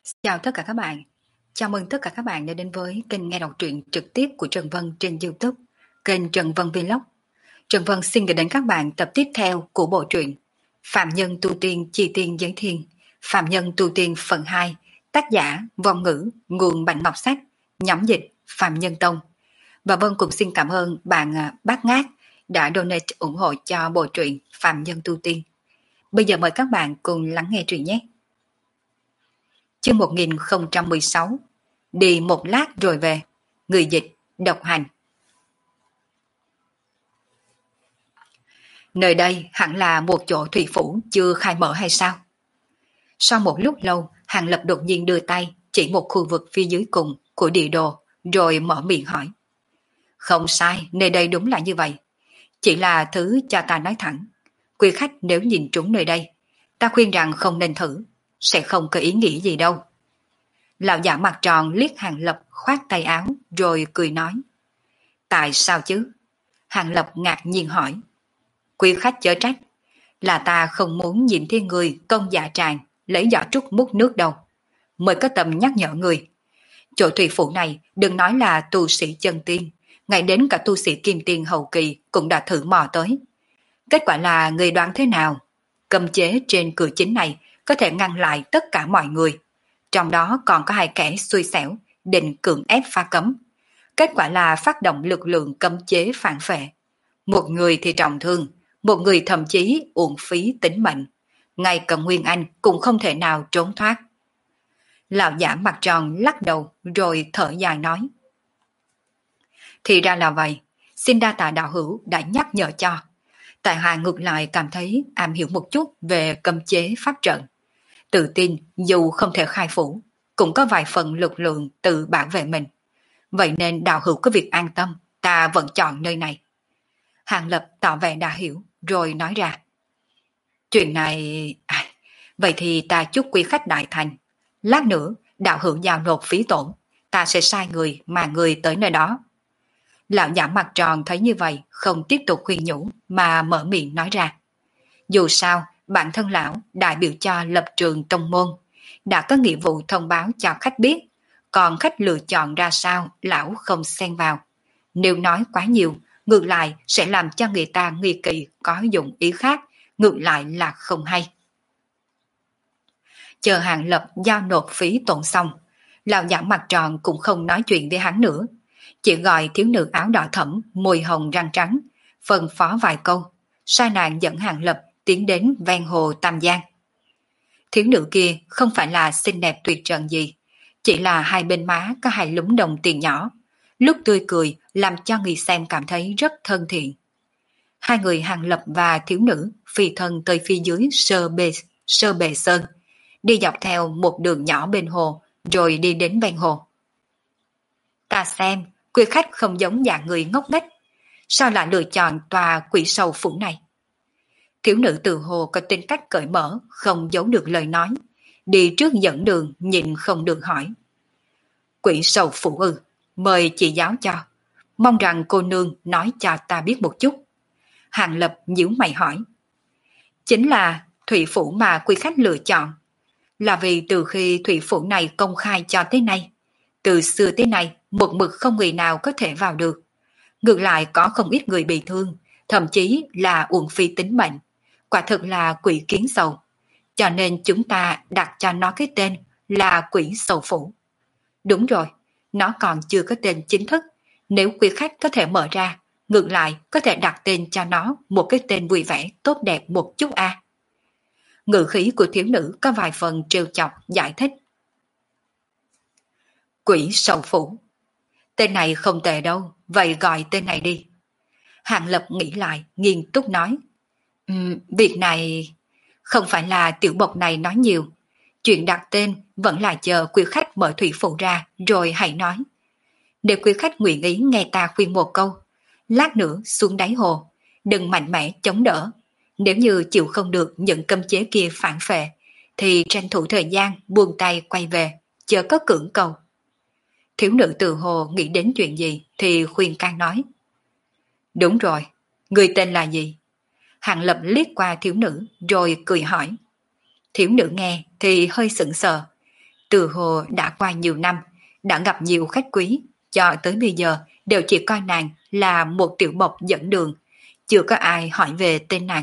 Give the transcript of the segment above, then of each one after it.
Chào tất cả các bạn. Chào mừng tất cả các bạn đã đến với kênh nghe đọc truyện trực tiếp của Trần Vân trên YouTube, kênh Trần Vân Vlog. Trần Vân xin gửi đến các bạn tập tiếp theo của bộ truyện Phạm Nhân Tu Tiên Chi Tiên Giới Thiên, Phạm Nhân Tu Tiên phần 2, tác giả Vong Ngữ, nguồn Bạch Ngọc Sách, nhóm dịch Phạm Nhân Tông. Và Vân cũng xin cảm ơn bạn Bát Ngát đã donate ủng hộ cho bộ truyện Phạm Nhân Tu Tiên. Bây giờ mời các bạn cùng lắng nghe truyện nhé. Chương 1016, đi một lát rồi về. Người dịch độc hành. Nơi đây hẳn là một chỗ thủy phủ chưa khai mở hay sao? Sau một lúc lâu, Hàng Lập đột nhiên đưa tay chỉ một khu vực phía dưới cùng của địa đồ, rồi mở miệng hỏi. Không sai, nơi đây đúng là như vậy. Chỉ là thứ cho ta nói thẳng. Quý khách nếu nhìn trúng nơi đây, ta khuyên rằng không nên thử, sẽ không có ý nghĩ gì đâu. Lão giả mặt tròn liếc Hàng Lập khoát tay áo rồi cười nói. Tại sao chứ? Hàng Lập ngạc nhiên hỏi. Quý khách chớ trách, là ta không muốn nhìn thấy người công dạ tràng lấy giỏ trúc múc nước đâu. Mới có tầm nhắc nhở người. Chỗ thủy phủ này đừng nói là tu sĩ chân tiên, ngay đến cả tu sĩ kim tiên hậu kỳ cũng đã thử mò tới. Kết quả là người đoán thế nào? Cấm chế trên cửa chính này có thể ngăn lại tất cả mọi người. Trong đó còn có hai kẻ xui xẻo, định cưỡng ép phá cấm. Kết quả là phát động lực lượng cấm chế phản vệ. Một người thì trọng thương, một người thậm chí uổng phí tính mệnh. Ngay cả Nguyên Anh cũng không thể nào trốn thoát. Lão giả mặt tròn lắc đầu rồi thở dài nói. Thì ra là vậy, xin đa tạ đạo hữu đã nhắc nhở cho. Tại hạ ngược lại cảm thấy am hiểu một chút về cấm chế pháp trận. Tự tin dù không thể khai phủ, cũng có vài phần lực lượng tự bảo vệ mình. Vậy nên đạo hữu có việc an tâm, ta vẫn chọn nơi này. Hàng Lập tỏ vẻ đã hiểu, rồi nói ra. Chuyện này... vậy thì ta chúc quý khách đại thành. Lát nữa, đạo hữu giao nộp phí tổn, ta sẽ sai người mà người tới nơi đó. Lão giả mặt tròn thấy như vậy, không tiếp tục khuyên nhủ, mà mở miệng nói ra. Dù sao, bản thân lão đại biểu cho lập trường tông môn, đã có nghĩa vụ thông báo cho khách biết, còn khách lựa chọn ra sao lão không xen vào. Nếu nói quá nhiều, ngược lại sẽ làm cho người ta nghi kỵ có dụng ý khác, ngược lại là không hay. Chờ Hàng Lập giao nộp phí tổn xong, lão giả mặt tròn cũng không nói chuyện với hắn nữa, chỉ gọi thiếu nữ áo đỏ thẫm, môi hồng răng trắng, phân phó vài câu, sai nàng dẫn Hàng Lập tiến đến ven hồ Tam Giang. Thiếu nữ kia không phải là xinh đẹp tuyệt trần gì, chỉ là hai bên má có hai lúm đồng tiền nhỏ, lúc tươi cười làm cho người xem cảm thấy rất thân thiện. Hai người Hàng Lập và thiếu nữ phi thân tới phía dưới sơ bề sơn, đi dọc theo một đường nhỏ bên hồ, rồi đi đến ven hồ. Ta xem, quý khách không giống dạng người ngốc nghếch, sao lại lựa chọn tòa quỷ sầu phủ này? Thiếu nữ từ hồ có tính cách cởi mở, không giấu được lời nói, đi trước dẫn đường nhìn không được hỏi. Quỷ sầu phủ ư, mời chị giáo cho, mong rằng cô nương nói cho ta biết một chút. Hàng Lập nhíu mày hỏi. Chính là thủy phủ mà quý khách lựa chọn, là vì từ khi thủy phủ này công khai cho tới nay, từ xưa tới nay một mực không người nào có thể vào được. Ngược lại có không ít người bị thương, thậm chí là uổng phí tính mệnh. Quả thực là quỷ kiến sầu. Cho nên chúng ta đặt cho nó cái tên là quỷ sầu phủ. Đúng rồi, nó còn chưa có tên chính thức. Nếu quý khách có thể mở ra, ngược lại có thể đặt tên cho nó một cái tên vui vẻ tốt đẹp một chút a. Ngữ khí của thiếu nữ có vài phần trêu chọc giải thích. Quỷ sầu phủ. Tên này không tệ đâu, vậy gọi tên này đi. Hàng Lập nghĩ lại, nghiêm túc nói. Việc này... Không phải là tiểu bộc này nói nhiều. Chuyện đặt tên vẫn là chờ quý khách mở thủy phủ ra rồi hãy nói. Nếu quý khách nguyện ý nghe ta khuyên một câu, lát nữa xuống đáy hồ, đừng mạnh mẽ chống đỡ. Nếu như chịu không được những cấm chế kia phản phệ, thì tranh thủ thời gian buông tay quay về, chớ có cưỡng cầu. Thiếu nữ từ hồ nghĩ đến chuyện gì thì khuyên can nói. Đúng rồi, người tên là gì? Hàng Lập liếc qua thiếu nữ rồi cười hỏi. Thiếu nữ nghe thì hơi sững sờ. Từ hồ đã qua nhiều năm, đã gặp nhiều khách quý, cho tới bây giờ đều chỉ coi nàng là một tiểu bộc dẫn đường, chưa có ai hỏi về tên nàng.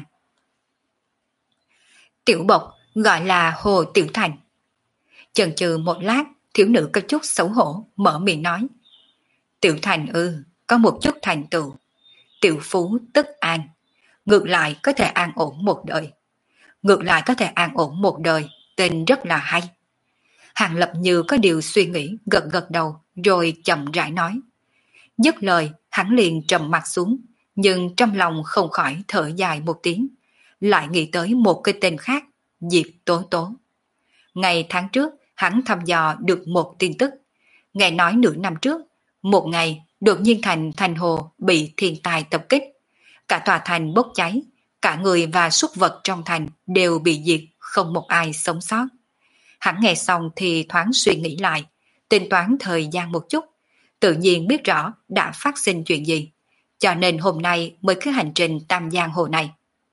Tiểu bộc gọi là Hồ Tiểu Thành. Chần chừ một lát, thiếu nữ có chút xấu hổ, mở miệng nói. Tiểu Thành có một chút thành tựu. Tiểu phú tức an, ngược lại có thể an ổn một đời. Ngược lại có thể an ổn một đời, tên rất là hay. Hàng Lập như có điều suy nghĩ, gật gật đầu, rồi chậm rãi nói. Dứt lời, hắn liền trầm mặt xuống, nhưng trong lòng không khỏi thở dài một tiếng, lại nghĩ tới một cái tên khác, Diệp Tố Tố. Ngày tháng trước, hắn thăm dò được một tin tức. Nghe nói nửa năm trước, một ngày đột nhiên thành hồ bị thiên tai tập kích. Cả tòa thành bốc cháy, cả người và súc vật trong thành đều bị diệt, không một ai sống sót. Hắn nghe xong thì thoáng suy nghĩ lại, tính toán thời gian một chút, tự nhiên biết rõ đã phát sinh chuyện gì, cho nên hôm nay mới cứ hành trình Tam Giang Hồ này.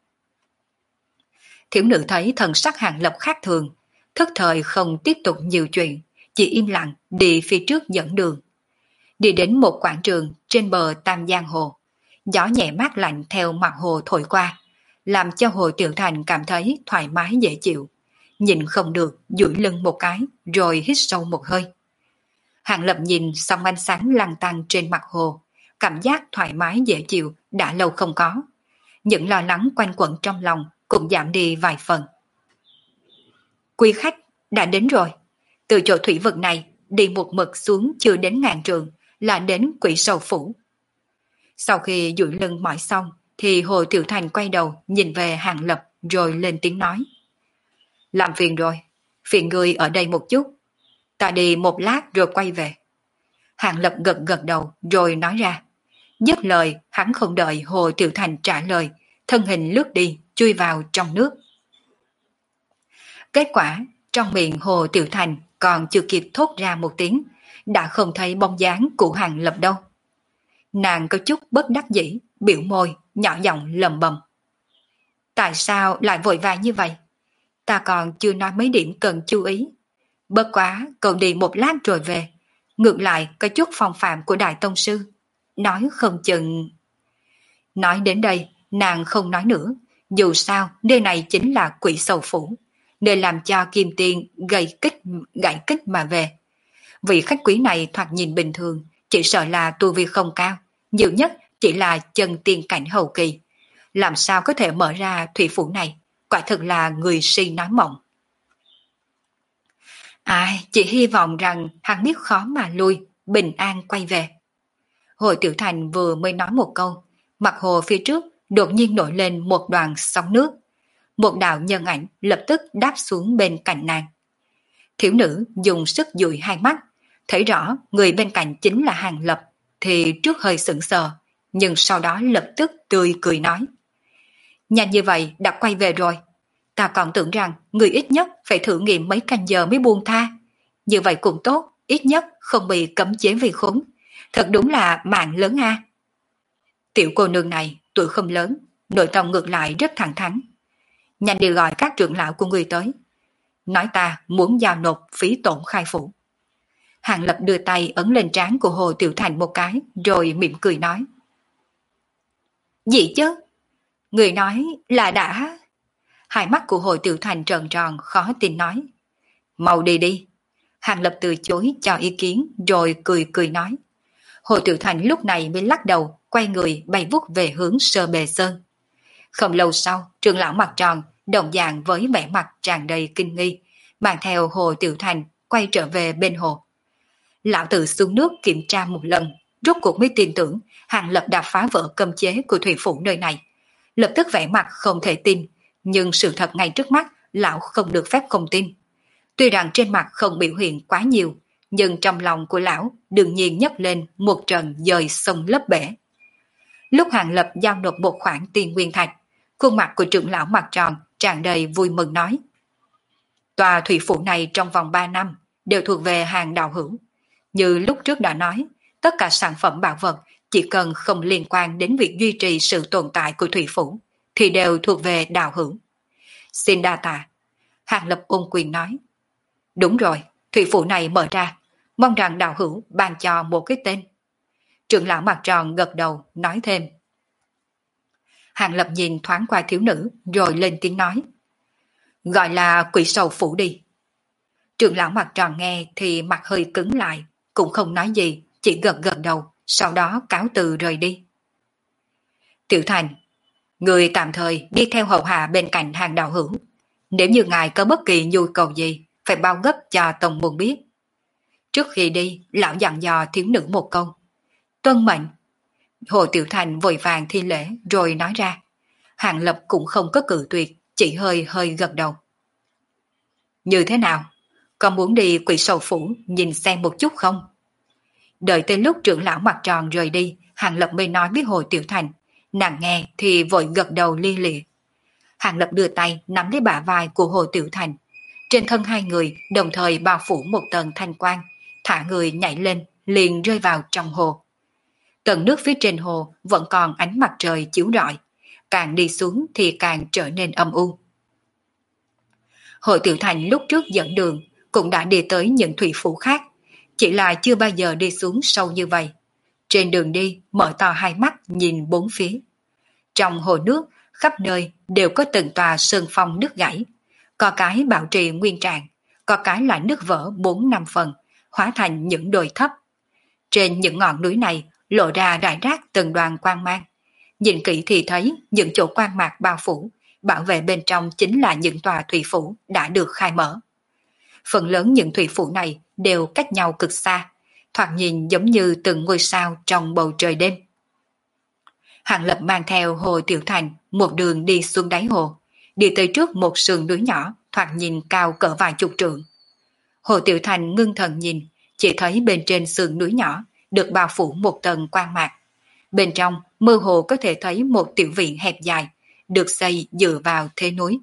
Thiếu nữ thấy thần sắc Hàng Lập khác thường, thức thời không tiếp tục nhiều chuyện, chỉ im lặng đi phía trước dẫn đường. Đi đến một quảng trường trên bờ Tam Giang Hồ, gió nhẹ mát lạnh theo mặt hồ thổi qua, làm cho Hồ Tiểu Thành cảm thấy thoải mái dễ chịu. Nhìn không được, duỗi lưng một cái, rồi hít sâu một hơi. Hàng Lập nhìn sóng ánh sáng lăn tăn trên mặt hồ, cảm giác thoải mái dễ chịu đã lâu không có. Những lo lắng quanh quẩn trong lòng cũng giảm đi vài phần. Quý khách đã đến rồi. Từ chỗ thủy vực này đi một mực xuống chưa đến ngàn trường là đến Quỷ Sầu Phủ. Sau khi duỗi lưng mỏi xong thì Hồ Tiểu Thành quay đầu nhìn về Hàng Lập rồi lên tiếng nói. Làm phiền rồi, phiền người ở đây một chút. Ta đi một lát rồi quay về. Hàng Lập gật gật đầu rồi nói ra. Dứt lời hắn không đợi Hồ Tiểu Thành trả lời, thân hình lướt đi chui vào trong nước. Kết quả trong miệng Hồ Tiểu Thành còn chưa kịp thốt ra một tiếng, đã không thấy bóng dáng của Hàng Lập đâu. Nàng có chút bất đắc dĩ, biểu môi, nhỏ giọng lầm bầm. Tại sao lại vội vàng như vậy? Ta còn chưa nói mấy điểm cần chú ý. Bất quá, cậu đi một lát rồi về. Ngược lại có chút phong phạm của Đại Tông Sư. Nói không chừng... Nói đến đây, nàng không nói nữa. Dù sao, nơi này chính là Quỷ Sầu Phủ, nơi làm cho Kim Tiên gãy kích mà về. Vị khách quý này thoạt nhìn bình thường, chỉ sợ là tu vi không cao, nhiều nhất chỉ là chân tiên cảnh hậu kỳ. Làm sao có thể mở ra thủy phủ này, quả thực là người si nói mộng. Ai, chỉ hy vọng rằng hắn biết khó mà lui, bình an quay về. Hồ Tiểu Thành vừa mới nói một câu, mặt hồ phía trước đột nhiên nổi lên một đoàn sóng nước. Một đạo nhân ảnh lập tức đáp xuống bên cạnh nàng. Thiếu nữ dùng sức dụi hai mắt, thấy rõ người bên cạnh chính là Hàng Lập, thì trước hơi sững sờ, nhưng sau đó lập tức tươi cười nói. Nhanh như vậy đã quay về rồi. Ta còn tưởng rằng người ít nhất phải thử nghiệm mấy canh giờ mới buông tha. Như vậy cũng tốt, ít nhất không bị cấm chế vì khốn. Thật đúng là mạng lớn ha. Tiểu cô nương này tuổi không lớn, nội tâm ngược lại rất thẳng thắn. Nhanh đi gọi các trưởng lão của người tới. Nói ta muốn giao nộp phí tổn khai phủ. Hàng Lập đưa tay ấn lên trán của Hồ Tiểu Thành một cái, rồi mỉm cười nói. Gì chứ? Người nói là đã... Hai mắt của Hồ Tiểu Thành tròn tròn khó tin nói. Mau đi đi. Hàng Lập từ chối cho ý kiến rồi cười cười nói. Hồ Tiểu Thành lúc này mới lắc đầu, quay người bay vút về hướng Sơ Bề Sơn. Không lâu sau, trưởng lão mặt tròn, đồng dạng với vẻ mặt tràn đầy kinh nghi, mang theo Hồ Tiểu Thành quay trở về bên hồ. Lão tử xuống nước kiểm tra một lần, rốt cuộc mới tin tưởng Hàng Lập đã phá vỡ cấm chế của thủy phủ nơi này. Lập tức vẻ mặt không thể tin, nhưng sự thật ngay trước mắt lão không được phép không tin. Tuy rằng trên mặt không biểu hiện quá nhiều, nhưng trong lòng của lão đương nhiên nhấc lên một trận dời sông lấp bể. Lúc Hàng Lập giao nộp một khoản tiền nguyên thạch, khuôn mặt của trưởng lão mặt tròn tràn đầy vui mừng nói. Tòa thủy phủ này trong vòng 3 năm đều thuộc về hàng đạo hữu. Như lúc trước đã nói, tất cả sản phẩm bảo vật chỉ cần không liên quan đến việc duy trì sự tồn tại của thủy phủ thì đều thuộc về đạo hữu. Xin đa tạ. Hàng Lập ôn quyền nói. Đúng rồi, thủy phủ này mở ra, mong rằng đạo hữu ban cho một cái tên. Trưởng lão mặt tròn gật đầu, nói thêm. Hàng Lập nhìn thoáng qua thiếu nữ, rồi lên tiếng nói. Gọi là quỷ sầu phủ đi. Trưởng lão mặt tròn nghe thì mặt hơi cứng lại, cũng không nói gì, chỉ gật gật đầu, sau đó cáo từ rời đi. Tiểu Thành, người tạm thời đi theo hầu hạ bên cạnh Hàng đạo hữu. Nếu như ngài có bất kỳ nhu cầu gì, phải bao gấp cho tông môn biết. Trước khi đi, lão dặn dò thiếu nữ một câu. Tuân mệnh. Hồ Tiểu Thành vội vàng thi lễ rồi nói ra. Hàng Lập cũng không có cự tuyệt, chỉ hơi hơi gật đầu. Như thế nào? Con muốn đi quỷ sầu phủ nhìn xem một chút không? Đợi tới lúc trưởng lão mặt tròn rời đi, Hàng Lập mới nói với Hồ Tiểu Thành. Nàng nghe thì vội gật đầu li lịa. Hàng Lập đưa tay nắm lấy bả vai của Hồ Tiểu Thành. Trên thân hai người đồng thời bao phủ một tầng thanh quang, thả người nhảy lên, liền rơi vào trong hồ. Tầng nước phía trên hồ vẫn còn ánh mặt trời chiếu rọi, càng đi xuống thì càng trở nên âm u. Hồ Tiểu Thành lúc trước dẫn đường cũng đã đi tới những thủy phủ khác, chỉ là chưa bao giờ đi xuống sâu như vậy. Trên đường đi mở to hai mắt nhìn bốn phía. Trong hồ nước khắp nơi đều có từng tòa sơn phong nước gãy, có cái bảo trì nguyên trạng, có cái lại nứt vỡ 4-5 phần, hóa thành những đồi thấp. Trên những ngọn núi này lộ ra rải rác từng đoàn quang mang. Nhìn kỹ thì thấy những chỗ quang mạc bao phủ, bảo vệ bên trong chính là những tòa thủy phủ đã được khai mở. Phần lớn những thủy phủ này đều cách nhau cực xa, thoạt nhìn giống như từng ngôi sao trong bầu trời đêm. Hàng Lập mang theo Hồ Tiểu Thành một đường đi xuống đáy hồ, đi tới trước một sườn núi nhỏ thoạt nhìn cao cỡ vài chục trượng. Hồ Tiểu Thành ngưng thần nhìn, chỉ thấy bên trên sườn núi nhỏ được bao phủ một tầng quang mạc. Bên trong mơ hồ có thể thấy một tiểu viện hẹp dài, được xây dựa vào thế núi.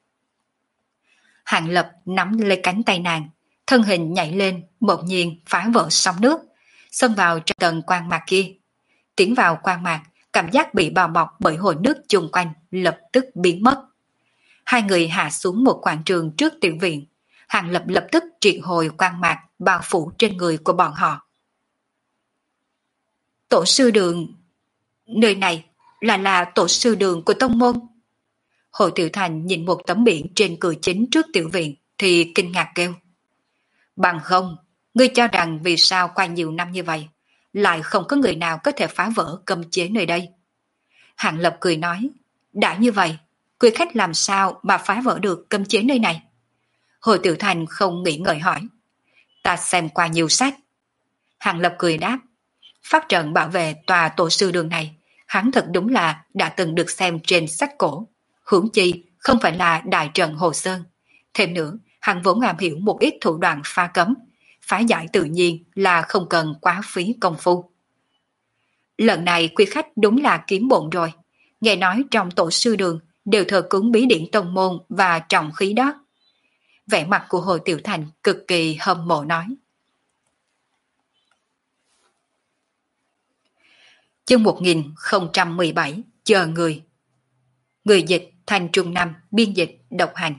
Hàng Lập nắm lấy cánh tay nàng, thân hình nhảy lên, bỗng nhiên phá vỡ sóng nước, xông vào trong tầng quang mạc kia. Tiến vào quang mạc, cảm giác bị bao bọc bởi hồ nước chung quanh lập tức biến mất. Hai người hạ xuống một quảng trường trước tiểu viện. Hàng Lập lập tức triệt hồi quang mạc bao phủ trên người của bọn họ. Tổ sư đường, nơi này là tổ sư đường của tông môn. Hồ Tiểu Thành nhìn một tấm biển trên cửa chính trước tiểu viện thì kinh ngạc kêu. Bằng không, ngươi cho rằng vì sao qua nhiều năm như vậy, lại không có người nào có thể phá vỡ cấm chế nơi đây. Hàng Lập cười nói, đã như vậy, quý khách làm sao mà phá vỡ được cấm chế nơi này? Hồ Tiểu Thành không nghĩ ngợi hỏi. Ta xem qua nhiều sách. Hàng Lập cười đáp, pháp trận bảo vệ tòa tổ sư đường này, hắn thật đúng là đã từng được xem trên sách cổ. Huống chi không phải là đại trận Hồ Sơn. Thêm nữa, hắn vốn am hiểu một ít thủ đoạn phá cấm, phá giải tự nhiên là không cần quá phí công phu. Lần này quý khách đúng là kiếm bộn rồi. Nghe nói trong tổ sư đường đều thờ cúng bí điển tông môn và trọng khí đó. Vẻ mặt của Hồ Tiểu Thành cực kỳ hâm mộ nói. Chương 1017 chờ người. Người dịch Thành Trung Năm, biên dịch độc hành.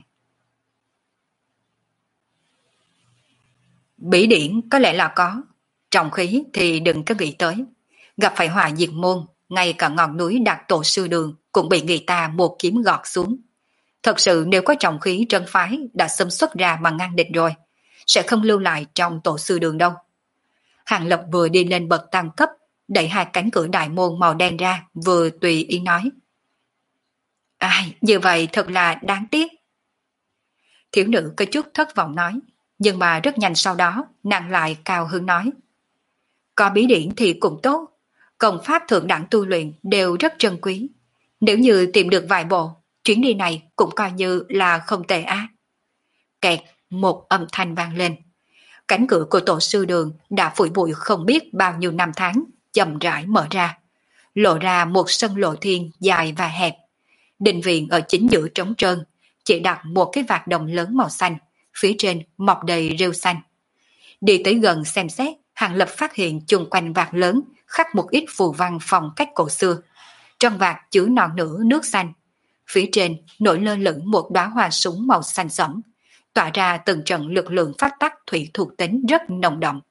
Bí điển có lẽ là có, trọng khí thì đừng có nghĩ tới. Gặp phải hỏa diệt môn, ngay cả ngọn núi đặt tổ sư đường cũng bị người ta một kiếm gọt xuống. Thật sự nếu có trọng khí trấn phái đã xâm xuất ra mà ngăn địch rồi, sẽ không lưu lại trong tổ sư đường đâu. Hàng Lập vừa đi lên bậc tăng cấp, đẩy hai cánh cửa đại môn màu đen ra, vừa tùy ý nói. Ai, như vậy thật là đáng tiếc. Thiếu nữ có chút thất vọng nói, nhưng mà rất nhanh sau đó, nàng lại cao hứng nói. Có bí điển thì cũng tốt, công pháp thượng đẳng tu luyện đều rất trân quý. Nếu như tìm được vài bộ, chuyến đi này cũng coi như là không tệ á. Kẹt, một âm thanh vang lên. Cánh cửa của tổ sư đường đã phủi bụi không biết bao nhiêu năm tháng, chậm rãi mở ra. Lộ ra một sân lộ thiên dài và hẹp. Đình viện ở chính giữa trống trơn, chỉ đặt một cái vạt đồng lớn màu xanh, phía trên mọc đầy rêu xanh. Đi tới gần xem xét, Hàng Lập phát hiện chung quanh vạt lớn khắc một ít phù văn phong cách cổ xưa. Trong vạt chứa non nửa nước xanh. Phía trên nổi lơ lửng một đóa hoa súng màu xanh sẫm, tỏa ra từng trận lực lượng pháp tắc thủy thuộc tính rất nồng đậm.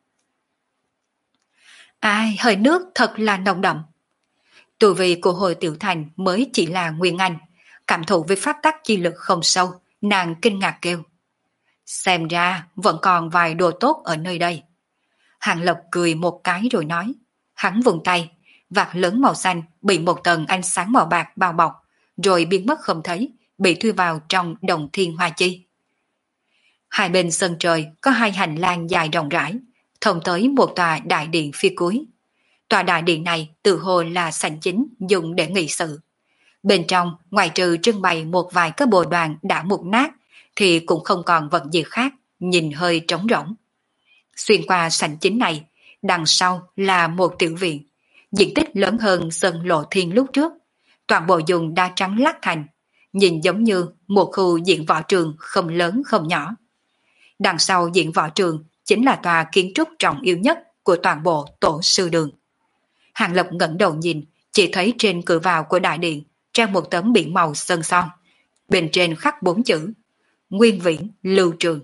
Ai, hơi nước thật là nồng đậm. Tu vi của Hồ Tiểu Thành mới chỉ là nguyên anh, cảm thụ với pháp tắc chi lực không sâu, nàng kinh ngạc kêu. Xem ra vẫn còn vài đồ tốt ở nơi đây. Hàng Lập cười một cái rồi nói, hắn vùng tay, vạt lớn màu xanh bị một tầng ánh sáng màu bạc bao bọc, rồi biến mất không thấy, bị thu vào trong đồng thiên hoa chi. Hai bên sân trời có hai hành lang dài rộng rãi, thông tới một tòa đại điện phía cuối. Tòa đại điện này tự hồ là sảnh chính dùng để nghị sự. Bên trong, ngoài trừ trưng bày một vài cái bồ đoàn đã mục nát, thì cũng không còn vật gì khác, nhìn hơi trống rỗng. Xuyên qua sảnh chính này, đằng sau là một tiểu viện, diện tích lớn hơn sân lộ thiên lúc trước. Toàn bộ dùng đá trắng lát thành, nhìn giống như một khu diễn võ trường không lớn không nhỏ. Đằng sau diễn võ trường chính là tòa kiến trúc trọng yếu nhất của toàn bộ tổ sư đường. Hàng Lập ngẩng đầu nhìn, chỉ thấy trên cửa vào của đại điện treo một tấm biển màu sơn son. Bên trên khắc 4 chữ: Nguyên Viễn Lưu Trường.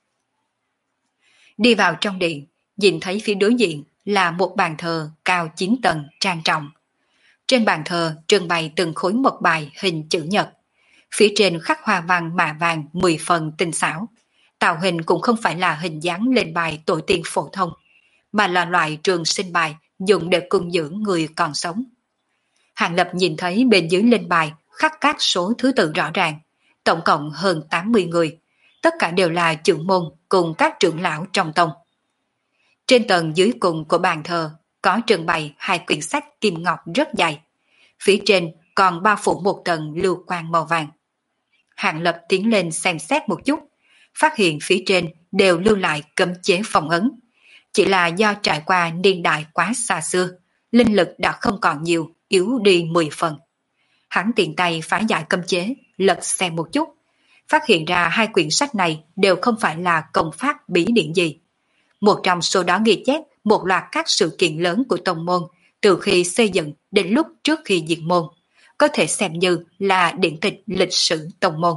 Đi vào trong điện, nhìn thấy phía đối diện là một bàn thờ cao 9 tầng trang trọng. Trên bàn thờ trưng bày từng khối mộc bài hình chữ nhật. Phía trên khắc hoa văn mạ vàng 10 phần tinh xảo. Tạo hình cũng không phải là hình dáng lên bài tổ tiên phổ thông, mà là loại trường sinh bài dùng để cung dưỡng người còn sống. Hàng Lập nhìn thấy bên dưới lên bài khắc các số thứ tự rõ ràng, tổng cộng hơn 80 người, tất cả đều là trưởng môn cùng các trưởng lão trong tông. Trên tầng dưới cùng của bàn thờ có trưng bày hai quyển sách kim ngọc rất dài, phía trên còn bao phủ một tầng lưu quang màu vàng. Hàng Lập tiến lên xem xét một chút, phát hiện phía trên đều lưu lại cấm chế phong ấn. Chỉ là do trải qua niên đại quá xa xưa, linh lực đã không còn nhiều, yếu đi 10 phần. Hắn tiện tay phá giải cấm chế, lật xem một chút, phát hiện ra hai quyển sách này đều không phải là công pháp bí điển gì. Một trong số đó ghi chép một loạt các sự kiện lớn của tông môn từ khi xây dựng đến lúc trước khi diệt môn, có thể xem như là điển tịch lịch sử tông môn.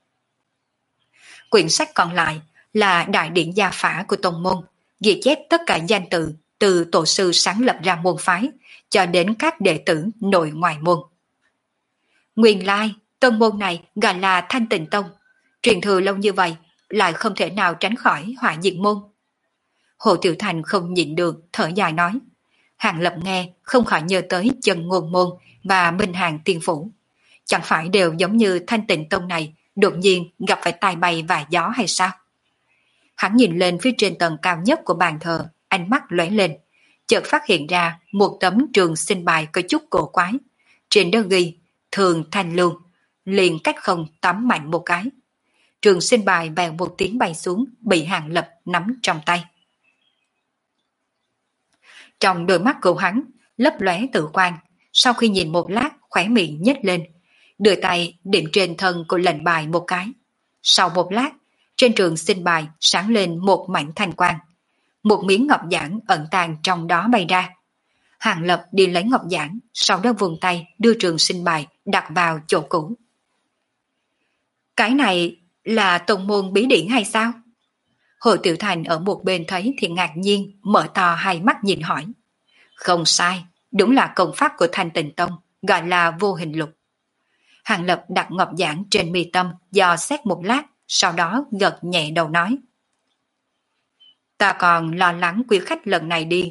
Quyển sách còn lại là đại điển gia phả của tông môn, ghi chép tất cả danh tự từ tổ sư sáng lập ra môn phái cho đến các đệ tử nội ngoại môn. Nguyên lai, tông môn này gọi là Thanh Tịnh Tông, truyền thừa lâu như vậy lại không thể nào tránh khỏi hỏa diệt môn. Hồ Tiểu Thành không nhịn được thở dài nói. Hàng Lập nghe không khỏi nhớ tới Chân Ngôn Môn và Minh Hàng Tiên Phủ. Chẳng phải đều giống như Thanh Tịnh Tông này đột nhiên gặp phải tai bay và gió hay sao? Hắn nhìn lên phía trên tầng cao nhất của bàn thờ, ánh mắt lóe lên, chợt phát hiện ra một tấm trường sinh bài có chút cổ quái. Trên đó ghi Thường Thanh Lưu, liền cách không tắm mạnh một cái. Trường sinh bài bèn một tiếng bay xuống, bị Hàng Lập nắm trong tay. Trong đôi mắt của hắn lấp lóe tự quan, sau khi nhìn một lát khóe miệng nhếch lên, đưa tay điểm trên thân của lệnh bài một cái. Sau một lát, trên trường sinh bài sáng lên một mảnh thanh quang, một miếng ngọc giản ẩn tàng trong đó bay ra. Hàng Lập đi lấy ngọc giản, sau đó vùng tay đưa trường sinh bài đặt vào chỗ cũ. Cái này là tông môn bí điển hay sao? Hồ Tiểu Thành ở một bên thấy thì ngạc nhiên, mở to hai mắt nhìn hỏi. Không sai, đúng là công pháp của Thanh Tịnh Tông, gọi là Vô Hình Lục. Hàng Lập đặt ngọc giản trên mi tâm, dò xét một lát, sau đó gật nhẹ đầu nói. Ta còn lo lắng quý khách lần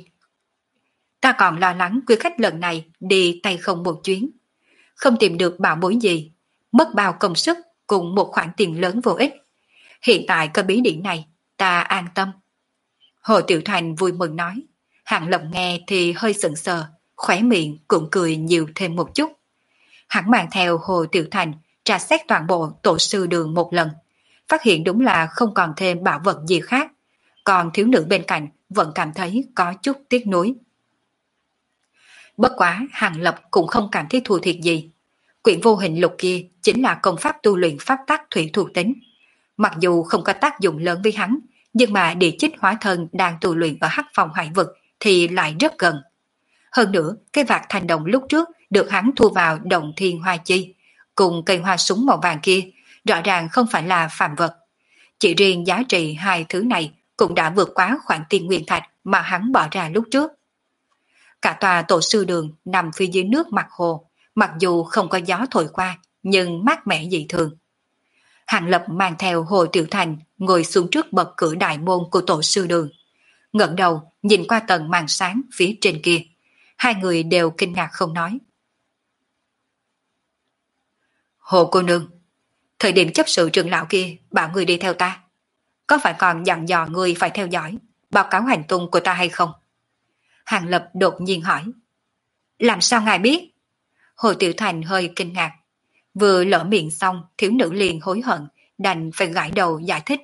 này đi tay không một chuyến. Không tìm được bảo bối gì, mất bao công sức cùng một khoản tiền lớn vô ích. Hiện tại có bí điển này, ta an tâm. Hồ Tiểu Thành vui mừng nói. Hàng Lập nghe thì hơi sững sờ, khóe miệng cũng cười nhiều thêm một chút. Hắn mang theo Hồ Tiểu Thành tra xét toàn bộ tổ sư đường một lần, phát hiện đúng là không còn thêm bảo vật gì khác, còn thiếu nữ bên cạnh vẫn cảm thấy có chút tiếc nuối. Bất quá Hàng Lập cũng không cảm thấy thua thiệt gì. Quyển Vô Hình Lục kia chính là công pháp tu luyện pháp tắc thủy thuộc tính. Mặc dù không có tác dụng lớn với hắn, nhưng mà địa chích hóa thân đang tu luyện ở Hắc Phong Hải Vực thì lại rất gần. Hơn nữa, cái vạt thanh đồng lúc trước được hắn thu vào Động Thiên Hoa Chi, cùng cây hoa súng màu vàng kia, rõ ràng không phải là phàm vật. Chỉ riêng giá trị hai thứ này cũng đã vượt quá khoản tiền nguyên thạch mà hắn bỏ ra lúc trước. Cả tòa tổ sư đường nằm phía dưới nước mặt hồ, mặc dù không có gió thổi qua, nhưng mát mẻ dị thường. Hàng Lập mang theo Hồ Tiểu Thành ngồi xuống trước bậc cửa đại môn của tổ sư đường. Ngẩng đầu nhìn qua tầng màn sáng phía trên kia. Hai người đều kinh ngạc không nói. Hồ cô nương, thời điểm chấp sự trưởng lão kia bảo người đi theo ta, có phải còn dặn dò người phải theo dõi, báo cáo hành tung của ta hay không? Hàng Lập đột nhiên hỏi. Làm sao ngài biết? Hồ Tiểu Thành hơi kinh ngạc. Vừa lỡ miệng xong, thiếu nữ liền hối hận, đành phải gãi đầu giải thích.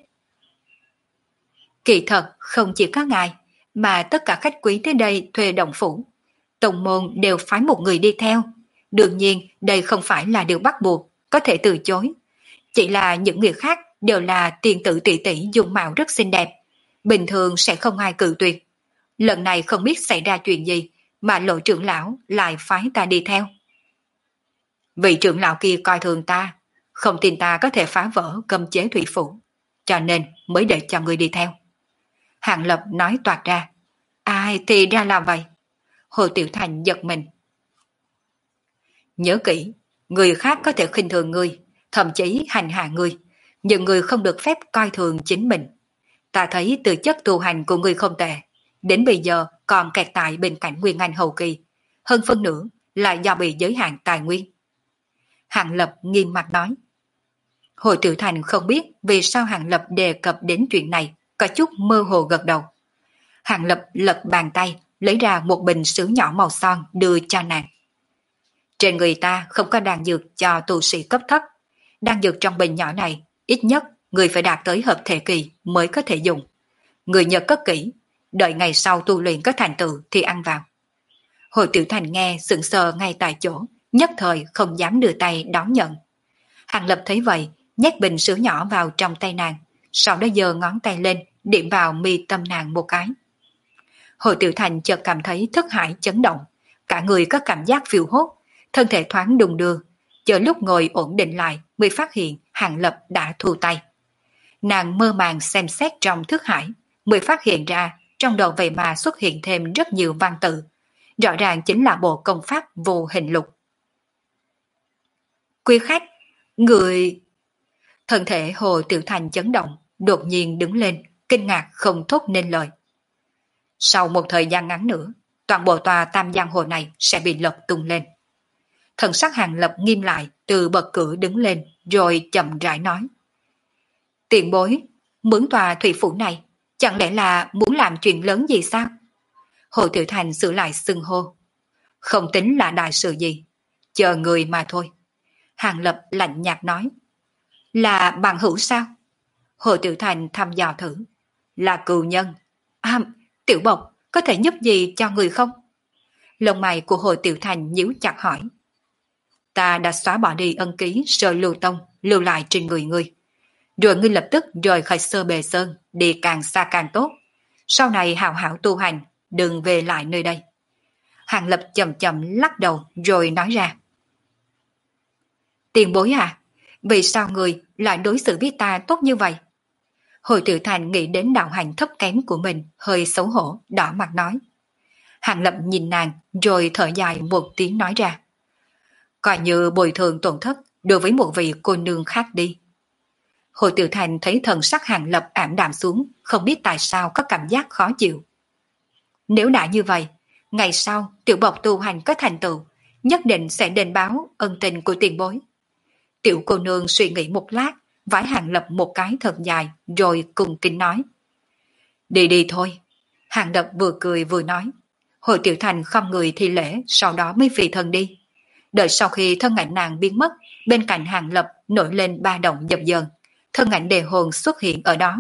Kỳ thật không chỉ có ngài, mà tất cả khách quý tới đây thuê động phủ. Tông môn đều phái một người đi theo. Đương nhiên đây không phải là điều bắt buộc, có thể từ chối. Chỉ là những người khác đều là tiền tử tỷ tỷ dung mạo rất xinh đẹp. Bình thường sẽ không ai cự tuyệt. Lần này không biết xảy ra chuyện gì mà Lộ trưởng lão lại phái ta đi theo. Vị trưởng lão kia coi thường ta, không tin ta có thể phá vỡ cấm chế thủy phủ, cho nên mới để cho người đi theo. Hàng Lập nói toạc ra. Ai thì ra là vậy. Hồ Tiểu Thành giật mình. Nhớ kỹ, người khác có thể khinh thường ngươi, thậm chí hành hạ ngươi, nhưng ngươi không được phép coi thường chính mình. Ta thấy từ chất tu hành của ngươi không tệ, đến bây giờ còn kẹt tại bên cạnh Nguyên Anh hậu kỳ, hơn phân nửa là do bị giới hạn tài nguyên. Hàng Lập nghiêm mặt nói. Hồ Tiểu Thành không biết vì sao Hàng Lập đề cập đến chuyện này, có chút mơ hồ gật đầu. Hàng Lập lật bàn tay, lấy ra một bình sứ nhỏ màu son đưa cho nàng. Trên người ta không có đan dược cho tu sĩ cấp thấp. Đan dược trong bình nhỏ này, ít nhất người phải đạt tới hợp thể kỳ mới có thể dùng. Người nhớ cất kỹ, đợi ngày sau tu luyện có thành tựu thì ăn vào. Hồ Tiểu Thành nghe sững sờ ngay tại chỗ, nhất thời không dám đưa tay đón nhận. Hàng Lập thấy vậy, nhét bình sứ nhỏ vào trong tay nàng, sau đó giơ ngón tay lên, điểm vào mi tâm nàng một cái. Hồ Tiểu Thành chợt cảm thấy thức hải chấn động, cả người có cảm giác phiêu hốt, thân thể thoáng đung đưa, chờ lúc ngồi ổn định lại mới phát hiện Hàng Lập đã thu tay. Nàng mơ màng xem xét trong thức hải, mới phát hiện ra trong đầu vậy mà xuất hiện thêm rất nhiều văn tự, rõ ràng chính là bộ công pháp vô hình lục. Quý khách, người... Thân thể Hồ Tiểu Thành chấn động, đột nhiên đứng lên, kinh ngạc không thốt nên lời. Sau một thời gian ngắn nữa, toàn bộ tòa Tam Giang Hồ này sẽ bị lật tung lên. Thần sắc Hàng Lập nghiêm lại, từ bậc cửa đứng lên, rồi chậm rãi nói. Tiền bối, mướn tòa thủy phủ này, chẳng lẽ là muốn làm chuyện lớn gì sao? Hồ Tiểu Thành sửa lại xưng hô. Không tính là đại sự gì, chờ người mà thôi. Hàng Lập lạnh nhạt nói. Là bằng hữu sao? Hồ Tiểu Thành thăm dò thử. Là cừu nhân. À, Tiểu Bộc, có thể giúp gì cho người không? Lông mày của Hồ Tiểu Thành nhíu chặt hỏi. Ta đã xóa bỏ đi ân ký Sơ Lưu Tông lưu lại trên người ngươi. Rồi ngươi lập tức rời khỏi Sơ Bề Sơn, đi càng xa càng tốt. Sau này hảo hảo tu hành, đừng về lại nơi đây. Hàng Lập chậm chậm lắc đầu rồi nói ra. Tiền bối à, vì sao người lại đối xử với ta tốt như vậy? Hồ Tiểu Thành nghĩ đến đạo hành thấp kém của mình, hơi xấu hổ, đỏ mặt nói. Hàng Lập nhìn nàng rồi thở dài một tiếng nói ra. Coi như bồi thường tổn thất đối với một vị cô nương khác đi. Hồ Tiểu Thành thấy thần sắc Hàng Lập ảm đạm xuống, không biết tại sao có cảm giác khó chịu. Nếu đã như vậy, ngày sau Tiểu Bộc tu hành có thành tựu, nhất định sẽ đền báo ân tình của tiền bối. Tiểu cô nương suy nghĩ một lát, vái Hàng Lập một cái thật dài, rồi cùng kính nói. Đi đi thôi. Hàng Lập vừa cười vừa nói. Hồ Tiểu Thành không người thi lễ, sau đó mới phi thân đi. Đợi sau khi thân ảnh nàng biến mất, bên cạnh Hàng Lập nổi lên ba động dập dờn, thân ảnh Đề Hồn xuất hiện ở đó.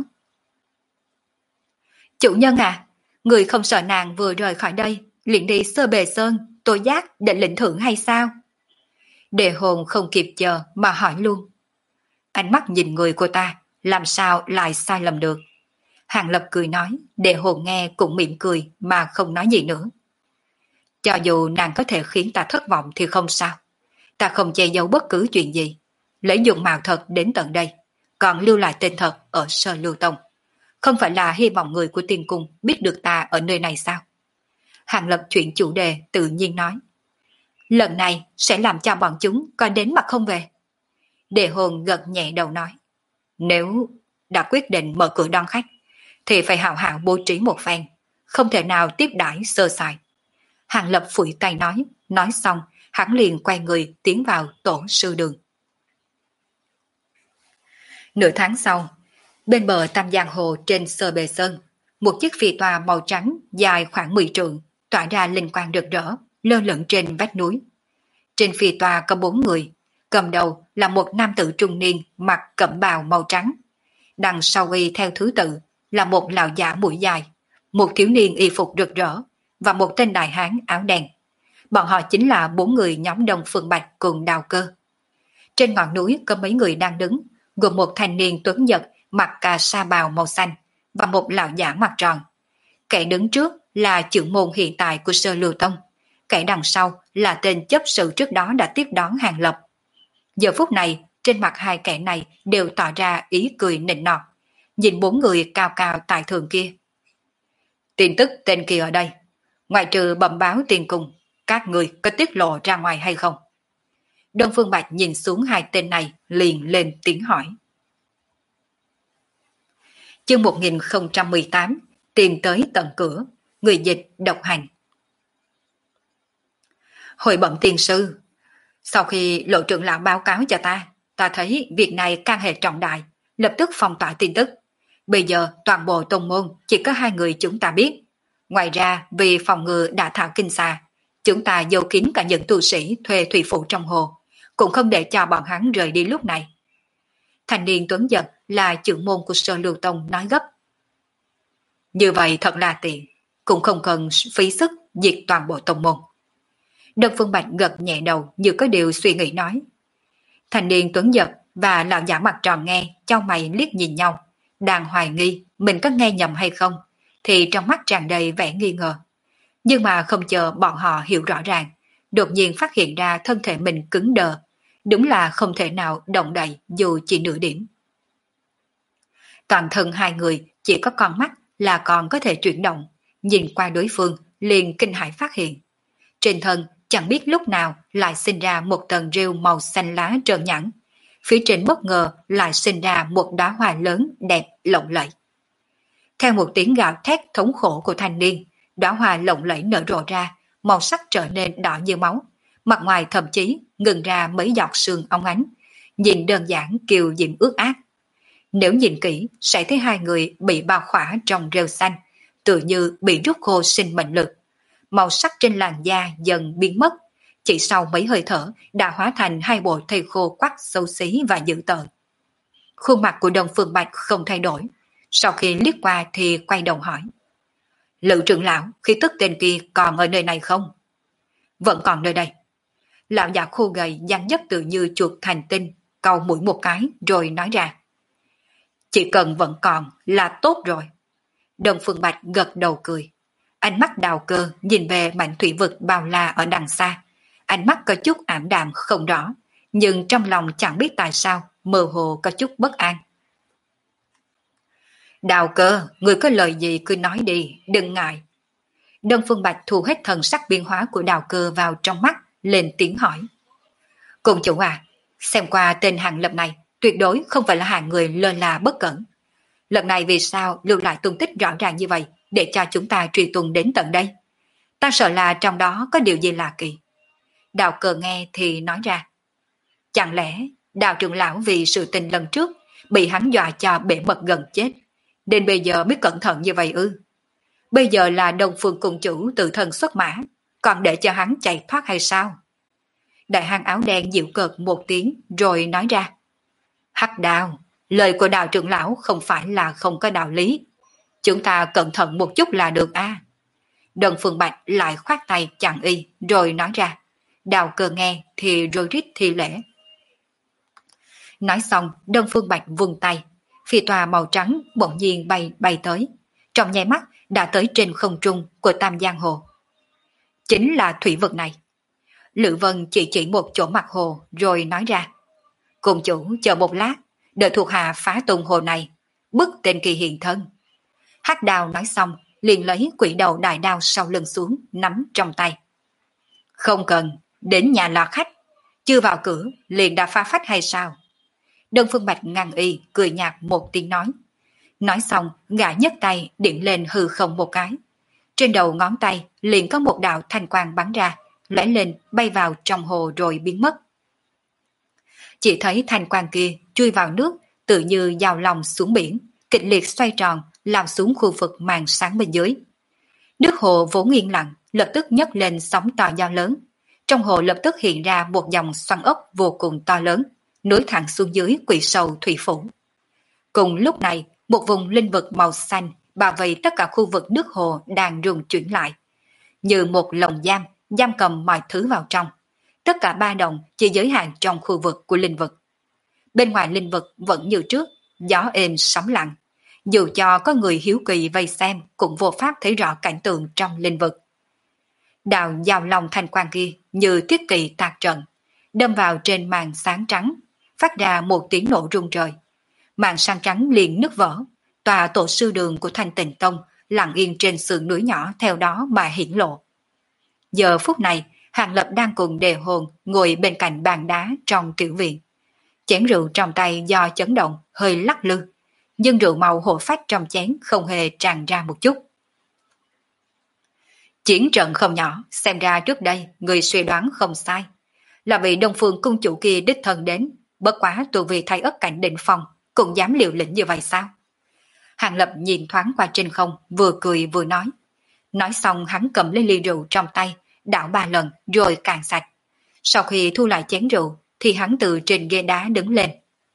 Chủ nhân à, người không sợ nàng vừa rời khỏi đây, liền đi Sơ Bề Sơn, Tô Giác định lĩnh thưởng hay sao? Đề Hồn không kịp chờ mà hỏi luôn. Ánh mắt nhìn người của ta, làm sao lại sai lầm được? Hàng Lập cười nói, Đề Hồn nghe cũng mỉm cười mà không nói gì nữa. Cho dù nàng có thể khiến ta thất vọng thì không sao. Ta không che giấu bất cứ chuyện gì. Lấy dùng mạo thật đến tận đây. còn lưu lại tên thật ở Sở Lưu Tông. Không phải là hy vọng người của tiên cung biết được ta ở nơi này sao? Hàng Lập chuyển chủ đề tự nhiên nói. Lần này sẽ làm cho bọn chúng coi đến mà không về. Đề hồn gật nhẹ đầu nói. Nếu đã quyết định mở cửa đón khách, thì phải hào hảo bố trí một phen, không thể nào tiếp đãi sơ sài. Hàng Lập phủi tay nói xong, hắn liền quay người tiến vào tổ sư đường. Nửa tháng sau, bên bờ Tam Giang Hồ trên Sơ Bề Sơn, một chiếc phi toa màu trắng dài khoảng 10 trượng, tỏa ra linh quang rực rỡ, lơ lửng trên vách núi. Trên phi toa có 4 người, cầm đầu là một nam tử trung niên mặc cẩm bào màu trắng. Đằng sau y theo thứ tự là một lão giả mũi dài, một thiếu niên y phục rực rỡ và một tên đại hán áo đen. Bọn họ chính là 4 người nhóm Đông Phương Bạch cùng Đào Cơ. Trên ngọn núi có mấy người đang đứng, gồm một thanh niên tuấn nhật mặc cà sa bào màu xanh và một lão giả mặt tròn. Kẻ đứng trước là trưởng môn hiện tại của Sơ Lưu Tông, kẻ đằng sau là tên chấp sự trước đó đã tiếp đón Hàng Lập. Giờ phút này, trên mặt hai kẻ này đều tỏ ra ý cười nịnh nọt, nhìn 4 người cao cao tại thượng kia. Tin tức tên kia ở đây, ngoại trừ bẩm báo tiền cung, các người có tiết lộ ra ngoài hay không? Đông Phương Bạch nhìn xuống hai tên này liền lên tiếng hỏi. Chương 1018, tìm tới tận cửa, người dịch độc hành. Hội bẩm tiền sư, sau khi lộ trưởng lão báo cáo cho ta thấy việc này can hệ trọng đại, lập tức phong tỏa tin tức. Bây giờ toàn bộ tông môn chỉ có 2 người chúng ta biết. Ngoài ra vì phòng ngừa đả thảo kinh xa, chúng ta giấu kín cả những tu sĩ thuê thủy phụ trong hồ, cũng không để cho bọn hắn rời đi lúc này. Thanh niên tuấn giật là trưởng môn của Sơ Lưu Tông nói gấp. Như vậy thật là tiện, cũng không cần phí sức diệt toàn bộ tông môn. Đông Phương Bạch gật nhẹ đầu như có điều suy nghĩ nói. Thanh niên tuấn giật và lão giả mặt tròn nghe, chau mày liếc nhìn nhau, đang hoài nghi mình có nghe nhầm hay không, thì trong mắt tràn đầy vẻ nghi ngờ. Nhưng mà không chờ bọn họ hiểu rõ ràng, đột nhiên phát hiện ra thân thể mình cứng đờ, đúng là không thể nào động đậy dù chỉ nửa điểm. Toàn thân hai người chỉ có con mắt là còn có thể chuyển động, nhìn qua đối phương liền kinh hãi phát hiện. Trên thân chẳng biết lúc nào lại sinh ra một tầng rêu màu xanh lá trơn nhẵn, phía trên bất ngờ lại sinh ra một đóa hoa lớn đẹp lộng lẫy. Theo một tiếng gào thét thống khổ của thanh niên, đóa hoa lộng lẫy nở rộ ra, màu sắc trở nên đỏ như máu, mặt ngoài thậm chí ngừng ra mấy giọt sương óng ánh, nhìn đơn giản kiều diễm ướt át. Nếu nhìn kỹ sẽ thấy hai người bị bao khỏa trong rêu xanh, tự như bị rút khô sinh mệnh lực. Màu sắc trên làn da dần biến mất, chỉ sau mấy hơi thở đã hóa thành hai bộ thây khô quắc xấu xí và dữ tợn. Khuôn mặt của Đông Phương Bạch không thay đổi, sau khi liếc qua thì quay đầu hỏi. Lữ trưởng lão, khí tức tên kia còn ở nơi này không? Vẫn còn nơi đây. Lão già khô gầy dáng dấp tự như chuột thành tinh, cau mũi một cái rồi nói ra. Chỉ cần vẫn còn là tốt rồi. Đông Phương Bạch gật đầu cười. Ánh mắt Đào Cơ nhìn về mảnh thủy vực bao la ở đằng xa. Ánh mắt có chút ảm đạm không rõ, nhưng trong lòng chẳng biết tại sao mơ hồ có chút bất an. Đào Cơ, người có lời gì cứ nói đi, đừng ngại. Đông Phương Bạch thu hết thần sắc biến hóa của Đào Cơ vào trong mắt, lên tiếng hỏi. Cùng chủ à, xem qua tên Hàng Lập này, tuyệt đối không phải là hạng người lơ là bất cẩn. Lần này vì sao lưu lại tung tích rõ ràng như vậy để cho chúng ta truy tung đến tận đây? Ta sợ là trong đó có điều gì lạ kỳ. Đào Cơ nghe thì nói ra. Chẳng lẽ Đào trưởng lão vì sự tình lần trước bị hắn dọa cho bể mật gần chết, đến bây giờ mới cẩn thận như vậy ư? Bây giờ là Đông Phương cung chủ tự thân xuất mã, còn để cho hắn chạy thoát hay sao? Đại hán áo đen dịu cợt một tiếng rồi nói ra. Hắc Đào, lời của Đào trưởng lão không phải là không có đạo lý. Chúng ta cẩn thận một chút là được a. Đông Phương Bạch lại khoát tay chặn y rồi nói ra. Đào Cơ nghe thì rối rít thi lễ. Nói xong Đông Phương Bạch vung tay, phi tòa màu trắng bỗng nhiên bay tới, trong nháy mắt đã tới trên không trung của Tam Giang Hồ. Chính là thủy vực này. Lữ Vân chỉ một chỗ mặt hồ rồi nói ra. Cùng chủ chờ một lát, đợi thuộc hạ phá tung hồ này, bức tên kỳ hiện thân. Hắc Đào nói xong, liền lấy quỷ đầu đại đao sau lưng xuống, nắm trong tay. Không cần, đến nhà lọt khách, chưa vào cửa, liền đã phá phách hay sao? Đơn Phương Bạch ngăn y, cười nhạt một tiếng nói. Nói xong, gã nhấc tay, điểm lên hư không một cái. Trên đầu ngón tay, liền có một đạo thanh quang bắn ra, lóe lên, bay vào trong hồ rồi biến mất. Chỉ thấy thanh quang kia chui vào nước, tự như dao lòng xuống biển, kịch liệt xoay tròn, lao xuống khu vực màn sáng bên dưới. Nước hồ vốn yên lặng, lập tức nhấc lên sóng to gió lớn. Trong hồ lập tức hiện ra một dòng xoắn ốc vô cùng to lớn, nối thẳng xuống dưới quỷ sâu thủy phủ. Cùng lúc này, một vùng linh vực màu xanh bao vây tất cả khu vực nước hồ đang rung chuyển lại, như một lồng giam, giam cầm mọi thứ vào trong. Tất cả ba động chỉ giới hạn trong khu vực của linh vực. Bên ngoài linh vực vẫn như trước, gió êm sóng lặng. Dù cho có người hiếu kỳ vây xem cũng vô pháp thấy rõ cảnh tượng trong linh vực. Đạo giao long thanh quang kia như thiết kỵ tạc trận, đâm vào trên màn sáng trắng, phát ra một tiếng nổ rung trời. Màn sáng trắng liền nứt vỡ, tòa tổ sư đường của Thanh Tịnh Tông lặng yên trên sườn núi nhỏ theo đó mà hiển lộ. Giờ phút này, Hàng Lập đang cùng Đề Hồn ngồi bên cạnh bàn đá trong tiểu viện. Chén rượu trong tay do chấn động hơi lắc lư, nhưng rượu màu hộ phách trong chén không hề tràn ra một chút. Chiến trận không nhỏ, xem ra trước đây người suy đoán không sai, là vì Đông Phương cung chủ kia đích thân đến, bất quá tu vi thay ất cảnh định phong cũng dám liều lĩnh như vậy sao? Hàng Lập nhìn thoáng qua trên không, vừa cười vừa nói. Nói xong hắn cầm lấy ly rượu trong tay, đảo 3 lần rồi cạn sạch. Sau khi thu lại chén rượu thì hắn từ trên ghế đá đứng lên.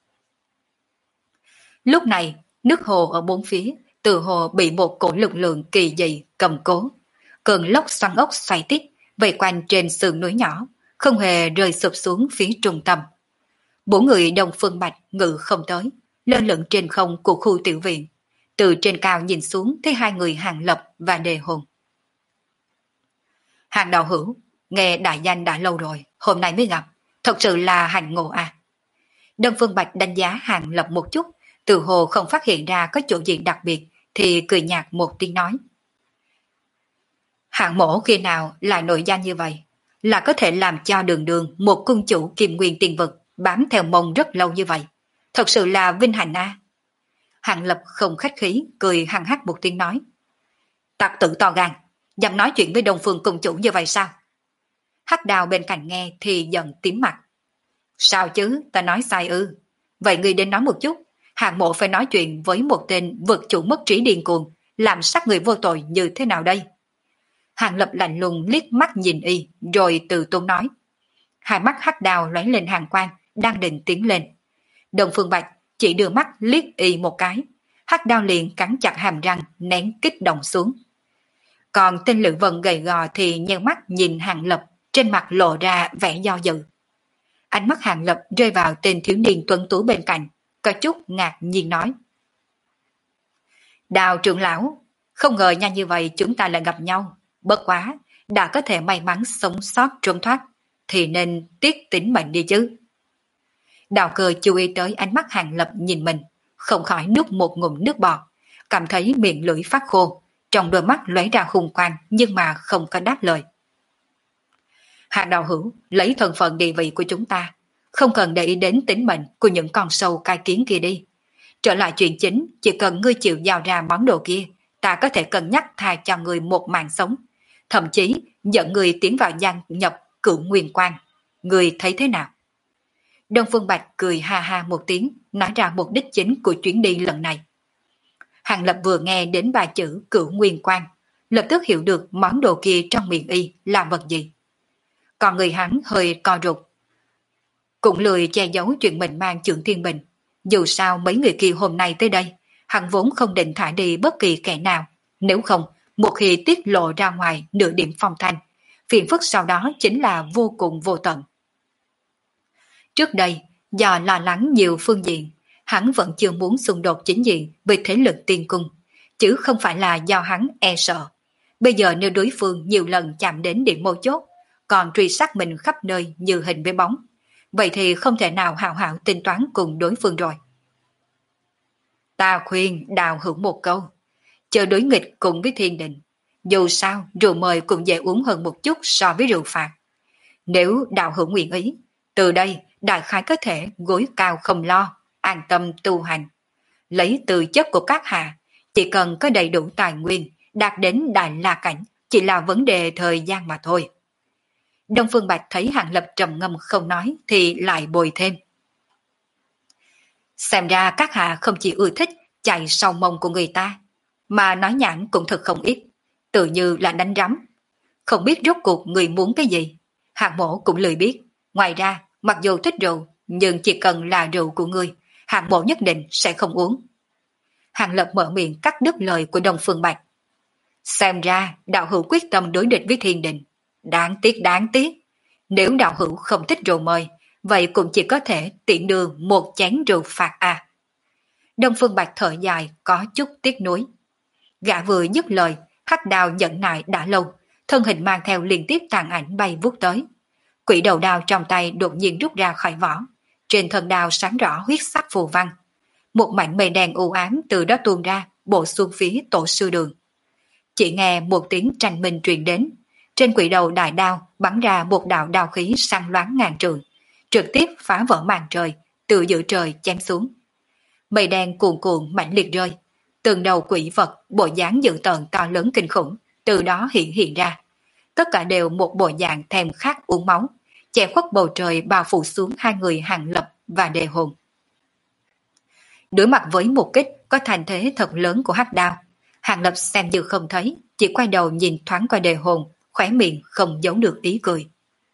Lúc này, nước hồ ở bốn phía từ hồ bị một cổ lực lượng kỳ dị cầm cố. Cơn lốc xoắn ốc xoay tít vây quanh trên sườn núi nhỏ, không hề rơi sụp xuống phía trung tâm. 4 người Đông Phương Bạch ngự không tới, lơ lửng trên không của khu tiểu viện. Từ trên cao nhìn xuống thấy 2 người Hàng Lập và Đề Hồn. Hàng đạo hữu, nghe đại danh đã lâu rồi, hôm nay mới gặp, thật sự là hành ngộ à. Đông Phương Bạch đánh giá Hàng Lập một chút, từ hồ không phát hiện ra có chỗ gì đặc biệt, thì cười nhạt một tiếng nói. Hạng mổ khi nào lại nổi danh như vậy, là có thể làm cho đường đường một cung chủ Kim Nguyên Tiên Vực bám theo mông rất lâu như vậy. Thật sự là vinh hạnh a. Hàng Lập không khách khí, cười hăng hắc một tiếng nói. Tặc tử to gan, dám nói chuyện với Đông Phương cung chủ như vậy sao? Hắc Đào bên cạnh nghe thì giận tím mặt. Sao chứ, ta nói sai ư? Vậy ngươi đến nói một chút, Hạng mộ phải nói chuyện với một tên vực chủ mất trí điên cuồng, làm sát người vô tội như thế nào đây? Hàng Lập lạnh lùng liếc mắt nhìn y, rồi từ tốn nói. Hai mắt Hắc Đào lóe lên hàng quang, đang định tiến lên. Đông Phương Bạch chỉ đưa mắt liếc y một cái, Hắc Đào liền cắn chặt hàm răng, nén kích động xuống. Còn tên Lữ Vân gầy gò thì nheo mắt nhìn Hàng Lập, trên mặt lộ ra vẻ do dự. Ánh mắt Hàng Lập rơi vào tên thiếu niên tuấn tú bên cạnh, có chút ngạc nhiên nói. Đào trưởng lão, không ngờ nhanh như vậy chúng ta lại gặp nhau, bất quá, đã có thể may mắn sống sót trốn thoát, thì nên tiếc tính mệnh đi chứ. Đào Cơ chú ý tới ánh mắt Hàng Lập nhìn mình, không khỏi nuốt một ngụm nước bọt, cảm thấy miệng lưỡi phát khô, trong đôi mắt lóe ra hùng quang nhưng mà không có đáp lời. Hàng đạo hữu, lấy thân phận địa vị của chúng ta, không cần để ý đến tính mệnh của những con sâu cai kiến kia đi. Trở lại chuyện chính, chỉ cần ngươi chịu giao ra món đồ kia, ta có thể cân nhắc tha cho ngươi một mạng sống, thậm chí dẫn ngươi tiến vào gia nhập Cửu Nguyên Quan. Ngươi thấy thế nào? Đông Phương Bạch cười ha ha một tiếng, nói ra mục đích chính của chuyến đi lần này. Hàng Lập vừa nghe đến 3 chữ Cửu Nguyên Quan, lập tức hiểu được món đồ kia trong miệng y là vật gì. Còn người hắn hơi co rụt, cũng lười che giấu chuyện mình mang Chưởng Thiên Bình. Dù sao mấy người kia hôm nay tới đây, hắn vốn không định thả đi bất kỳ kẻ nào. Nếu không, một khi tiết lộ ra ngoài nửa điểm phong thanh, phiền phức sau đó chính là vô cùng vô tận. Trước đây, do lo lắng nhiều phương diện, hắn vẫn chưa muốn xung đột chính diện với thế lực tiên cung, chứ không phải là do hắn e sợ. Bây giờ nếu đối phương nhiều lần chạm đến điểm mấu chốt, còn truy sát mình khắp nơi như hình với bóng, vậy thì không thể nào hào hảo tính toán cùng đối phương rồi. Ta khuyên Đào Hữu một câu, chờ đối nghịch cùng với thiên đình. Dù sao, rượu mời cũng dễ uống hơn một chút so với rượu phạt. Nếu Đạo Hữu nguyện ý, từ đây đại khái có thể gối cao không lo, an tâm tu hành. Lấy tư chất của các hạ, chỉ cần có đầy đủ tài nguyên, đạt đến đại la cảnh, chỉ là vấn đề thời gian mà thôi. Đông Phương Bạch thấy Hàng Lập trầm ngâm không nói thì lại bồi thêm. Xem ra các hạ không chỉ ưa thích chạy sau mông của người ta, mà nói nhảm cũng thật không ít, tự như là đánh rắm. Không biết rốt cuộc người muốn cái gì, Hạng Mỗ cũng lười biết. Ngoài ra, mặc dù thích rượu, nhưng chỉ cần là rượu của người, Hạng Mỗ nhất định sẽ không uống. Hàng Lập mở miệng cắt đứt lời của Đông Phương Bạch. Xem ra đạo hữu quyết tâm đối địch với thiên đình. Đáng tiếc. Nếu đạo hữu không thích rượu mời, vậy cũng chỉ có thể tiện đường một chén rượu phạt à. Đông Phương Bạch thở dài có chút tiếc nuối. Gã vừa dứt lời, hắc đào nhẫn nại đã lâu, thân hình mang theo liên tiếp tàn ảnh bay vút tới. Quỷ đầu đao trong tay đột nhiên rút ra khỏi vỏ, trên thân đao sáng rõ huyết sắc phù văn. Một mảnh mây đen u ám từ đó tuôn ra, bổ xuống phía tổ sư đường. Chỉ nghe một tiếng tranh minh truyền đến, trên quỷ đầu đại đao bắn ra một đạo đao khí sáng loáng ngàn trượng, trực tiếp phá vỡ màn trời, từ giữa trời chém xuống. Mây đen cuồn cuộn mãnh liệt rơi, từng đầu quỷ vật bộ dáng dữ tợn to lớn kinh khủng từ đó hiện ra. Tất cả đều một bộ dạng thèm khát uống máu, che khuất bầu trời bao phủ xuống hai người Hàng Lập và Đề Hồn. Đối mặt với một kích có thành thế thật lớn của hắc đao, Hàng Lập xem như không thấy, chỉ quay đầu nhìn thoáng qua Đề Hồn, khóe miệng không giấu được ý cười.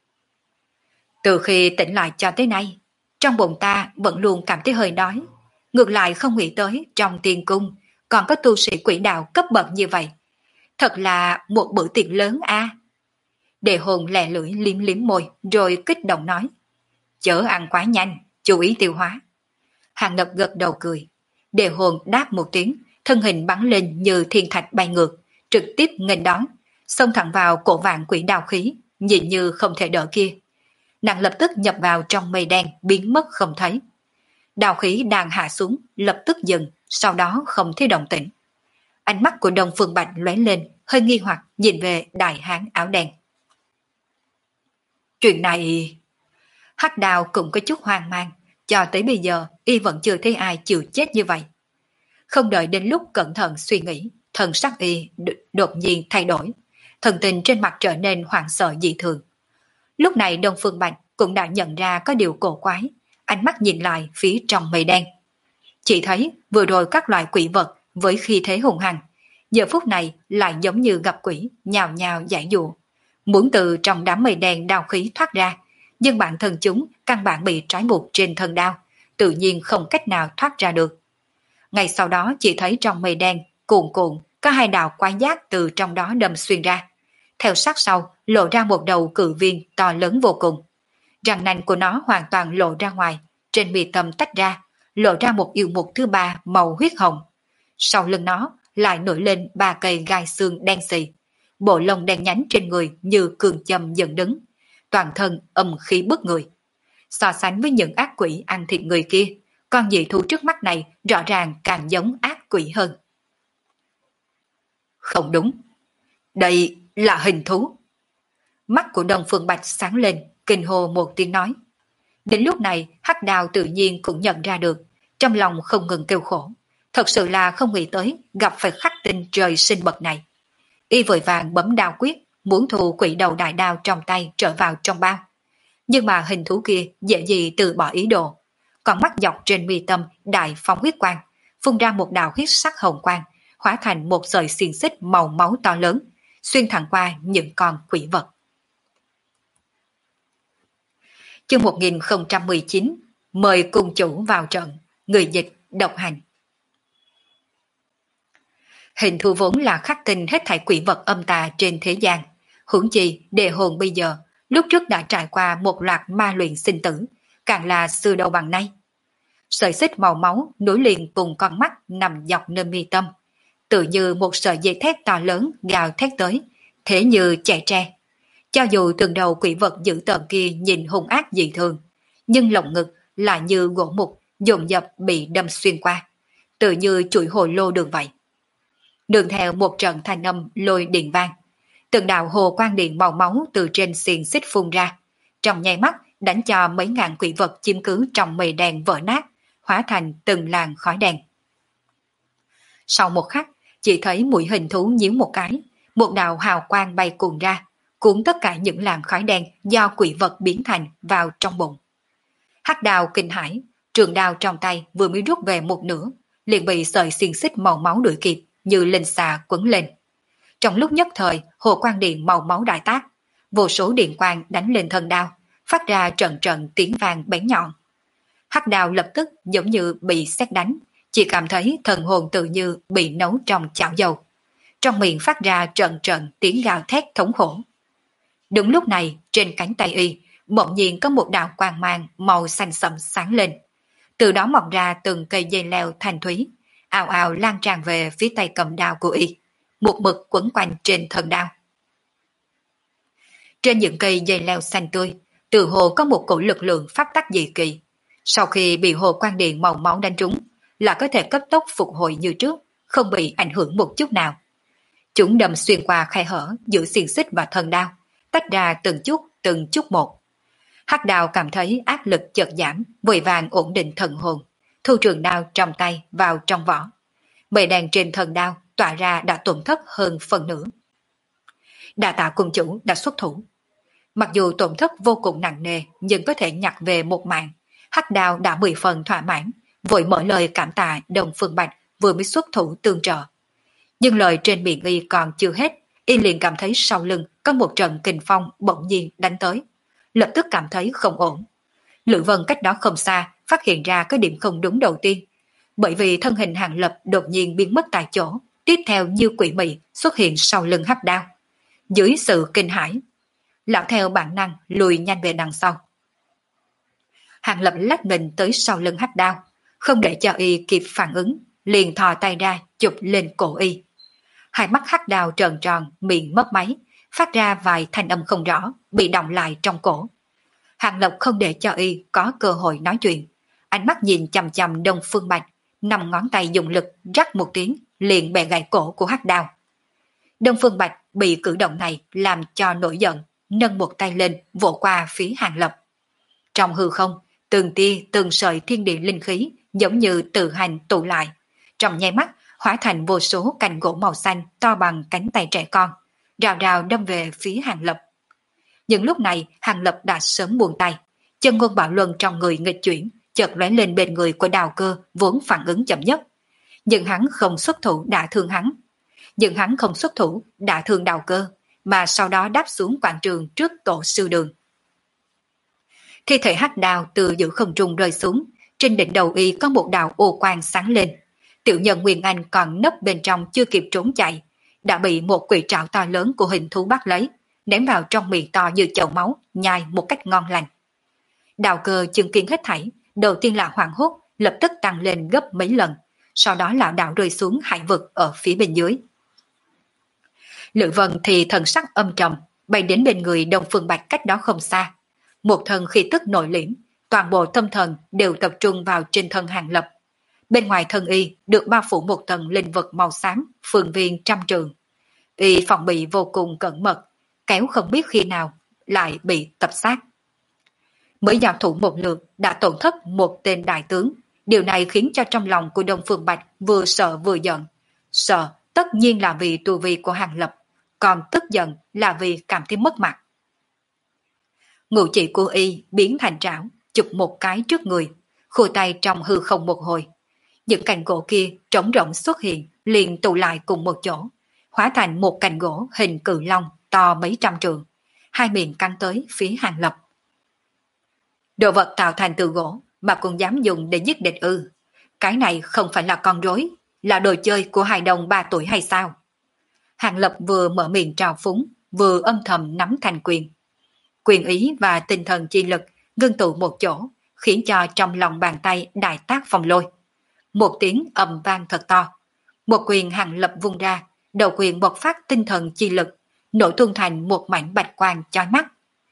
Từ khi tỉnh lại cho tới nay, trong bụng ta vẫn luôn cảm thấy hơi đói. Ngược lại không nghĩ tới trong tiên cung còn có tu sĩ quỷ đạo cấp bậc như vậy. Thật là một bữa tiệc lớn a. Đề Hồn lè lưỡi liếm liếm môi rồi kích động nói. Chớ ăn quá nhanh, chú ý tiêu hóa. Hàng Lập gật đầu cười. Đề Hồn đáp một tiếng, thân hình bắn lên như thiên thạch bay ngược, trực tiếp nghênh đón, xông thẳng vào cổ vạn quỷ đao khí, nhìn như không thể đỡ kia. Nàng lập tức nhập vào trong mây đen, biến mất không thấy. Đao khí đang hạ xuống, lập tức dừng, sau đó không thấy động tĩnh. Ánh mắt của Đông Phương Bạch lóe lên, hơi nghi hoặc nhìn về đại hán áo đen. Chuyện này... Hắc Đào cũng có chút hoang mang, cho tới bây giờ y vẫn chưa thấy ai chịu chết như vậy. Không đợi đến lúc cẩn thận suy nghĩ, thần sắc y đột nhiên thay đổi, thần tình trên mặt trở nên hoảng sợ dị thường. Lúc này Đông Phương Bạch cũng đã nhận ra có điều cổ quái, ánh mắt nhìn lại phía trong mây đen. Chỉ thấy vừa rồi các loại quỷ vật với khí thế hùng hăng, giờ phút này lại giống như gặp quỷ, nhào nhào giải dụa, muốn từ trong đám mây đen đao khí thoát ra, nhưng bản thân chúng căn bản bị trói buộc trên thân đao, tự nhiên không cách nào thoát ra được. Ngay sau đó chỉ thấy trong mây đen cuồn cuộn có hai đạo quái giác từ trong đó đâm xuyên ra, theo sát sau lộ ra một đầu cự viên to lớn vô cùng. Răng nanh của nó hoàn toàn lộ ra ngoài, trên mi tâm tách ra, lộ ra một yêu mục thứ ba màu huyết hồng. Sau lưng nó lại nổi lên ba cây gai xương đen xì, bộ lông đen nhánh trên người như cường châm dựng đứng, toàn thân âm khí bức người. So sánh với những ác quỷ ăn thịt người kia, con dị thú trước mắt này rõ ràng càng giống ác quỷ hơn. Không đúng, đây là hình thú. Mắt của Đông Phương Bạch sáng lên, kinh hô một tiếng nói. Đến lúc này Hắc Đào tự nhiên cũng nhận ra được, trong lòng không ngừng kêu khổ, thật sự là không nghĩ tới gặp phải khắc tinh trời sinh bậc này. Y vội vàng bấm đao quyết, muốn thu quỷ đầu đại đao trong tay trở vào trong bao. Nhưng mà hình thú kia dễ gì từ bỏ ý đồ, còn mắt dọc trên mi tâm đại phong huyết quang, phun ra một đạo huyết sắc hồng quang, hóa thành một sợi xiềng xích màu máu to lớn, xuyên thẳng qua những con quỷ vật. Chương 1019, mời cung chủ vào trận, người dịch độc hành. Hình thú vốn là khắc tinh hết thảy quỷ vật âm tà trên thế gian, huống chi Đề Hồn bây giờ lúc trước đã trải qua một loạt ma luyện sinh tử, càng là xưa đâu bằng nay. Sợi xích màu máu nối liền cùng con mắt nằm dọc nơi mi tâm, tự như một sợi dây thét to lớn gào thét tới, thế như chạy tre. Cho dù từng đầu quỷ vật dữ tợn kia nhìn hung ác dị thường, nhưng lồng ngực lại như gỗ mục dồn dập bị đâm xuyên qua, tự như chuỗi hồ lô đường vậy. Đường theo một trận thanh âm lôi điện vang, từng đạo hồ quang điện màu máu từ trên xiềng xích phun ra, trong nháy mắt đánh cho mấy ngàn quỷ vật chiếm cứ trong mây đen vỡ nát, hóa thành từng làn khói đen. Sau một khắc, chỉ thấy mũi hình thú nhíu một cái, một đạo hào quang bay cuồn ra, cuốn tất cả những làn khói đen do quỷ vật biến thành vào trong bụng. Hắc Đào kinh hãi, trường đao trong tay vừa mới rút về một nửa, liền bị sợi xiềng xích màu máu đuổi kịp, như linh xà quấn lên. Trong lúc nhất thời, hồ quang điện màu máu đại tác, vô số điện quang đánh lên thân đao, phát ra trận trận tiếng vang bén nhọn. Hắc Đào lập tức giống như bị sét đánh, chỉ cảm thấy thần hồn tự như bị nấu trong chảo dầu. Trong miệng phát ra trận trận tiếng gào thét thống khổ. Đúng lúc này, trên cánh tay y, bỗng nhiên có một đạo quang mang màu xanh sẫm sáng lên. Từ đó mọc ra từng cây dây leo thanh thúy, ào ào lan tràn về phía tay cầm đao của y, một mực quấn quanh trên thân đao. Trên những cây dây leo xanh tươi, từ hồ có một cổ lực lượng pháp tắc dị kỳ. Sau khi bị hồ quang điện màu máu đánh trúng, là có thể cấp tốc phục hồi như trước, không bị ảnh hưởng một chút nào. Chúng đâm xuyên qua khe hở giữa xiềng xích và thân đao, tách ra từng chút một. Hắc Đào cảm thấy áp lực chợt giảm, vội vàng ổn định thần hồn, thu trường đao trong tay vào trong vỏ. Mây đen trên thân đao tỏa ra đã tổn thất hơn phần nửa. Đa tạ cung chủ đã xuất thủ. Mặc dù tổn thất vô cùng nặng nề, nhưng có thể nhặt về một mạng. Hắc Đào đã 10 phần thỏa mãn, vội mở lời cảm tạ Đông Phương Bạch vừa mới xuất thủ tương trợ. Nhưng lời trên miệng y còn chưa hết, y liền cảm thấy sau lưng có một trận kình phong bỗng nhiên đánh tới, lập tức cảm thấy không ổn. Lữ Vân cách đó không xa phát hiện ra cái điểm không đúng đầu tiên, bởi vì thân hình Hàng Lập đột nhiên biến mất tại chỗ, tiếp theo như quỷ mị xuất hiện sau lưng Hắc Đao. Dưới sự kinh hãi, lão theo bản năng lùi nhanh về đằng sau. Hàng Lập lách mình tới sau lưng Hắc Đao, không để cho y kịp phản ứng, liền thò tay ra chụp lên cổ y. Hai mắt Hắc Đao tròn tròn, miệng mấp máy, phát ra vài thanh âm không rõ, bị đọng lại trong cổ. Hàng Lập không để cho y có cơ hội nói chuyện, ánh mắt nhìn chằm chằm Đông Phương Bạch, 5 ngón tay dùng lực rắc một tiếng, liền bẻ gãy cổ của Hắc Đao. Đông Phương Bạch bị cử động này làm cho nổi giận, nâng một tay lên vỗ qua phía Hàng Lập. Trong hư không, từng tia từng sợi thiên địa linh khí giống như tự hành tụ lại, trong nháy mắt hóa thành vô số cành gỗ màu xanh to bằng cánh tay trẻ con, rào rào đâm về phía Hàng Lập. Nhưng lúc này Hàng Lập đã sớm buông tay, chân ngôn bạo luân trong người nghịch chuyển, chợt lóe lên bên người của Đào Cơ vốn phản ứng chậm nhất. Nhưng hắn không xuất thủ đã thương Đào Cơ, mà sau đó đáp xuống quảng trường trước tổ sư đường. Thi thể Hắc Đao từ giữa không trung rơi xuống, trên đỉnh đầu y có một đạo ô quang sáng lên. Tiểu nhân Nguyên Anh còn nấp bên trong chưa kịp trốn chạy, đã bị một quỷ trảo to lớn của hình thú bắt lấy, ném vào trong miệng to như chậu máu, nhai một cách ngon lành. Đào Cơ chứng kiến hết thảy, đầu tiên là hoảng hốt, lập tức tăng lên gấp mấy lần, sau đó lảo đảo rơi xuống hải vực ở phía bên dưới. Lữ Vân thì thần sắc âm trầm, bay đến bên người Đông Phương Bạch cách đó không xa. Một thân khí tức nội liễm, toàn bộ tâm thần đều tập trung vào trên thân Hàng Lập. Bên ngoài thân y được bao phủ một tầng linh vật màu xám, phương viên trăm trường. Y phòng bị vô cùng cẩn mật, kéo không biết khi nào lại bị tập sát. Mới giao thủ một lượt đã tổn thất một tên đại tướng. Điều này khiến cho trong lòng của Đông Phương Bạch vừa sợ vừa giận. Sợ tất nhiên là vì tu vi của Hàng Lập, còn tức giận là vì cảm thấy mất mặt. Ngũ chỉ của y biến thành trảo, chụp một cái trước người, khua tay trong hư không một hồi. Những cành gỗ kia trống rỗng xuất hiện, liền tụ lại cùng một chỗ, hóa thành một cành gỗ hình cự long to mấy trăm trượng, hai miệng căng tới phía Hàng Lập. Đồ vật tạo thành từ gỗ mà cũng dám dùng để giết địch ư? Cái này không phải là con rối, là đồ chơi của hài đồng 3 tuổi hay sao? Hàng Lập vừa mở miệng trào phúng, vừa âm thầm nắm thành quyền. Quyền ý và tinh thần chi lực ngưng tụ một chỗ, khiến cho trong lòng bàn tay đại tác phong lôi. Một tiếng ầm vang thật to. Một quyền Hàng Lập vung ra, đầu quyền bộc phát tinh thần chi lực, nổ tung thành một mảnh bạch quang chói mắt.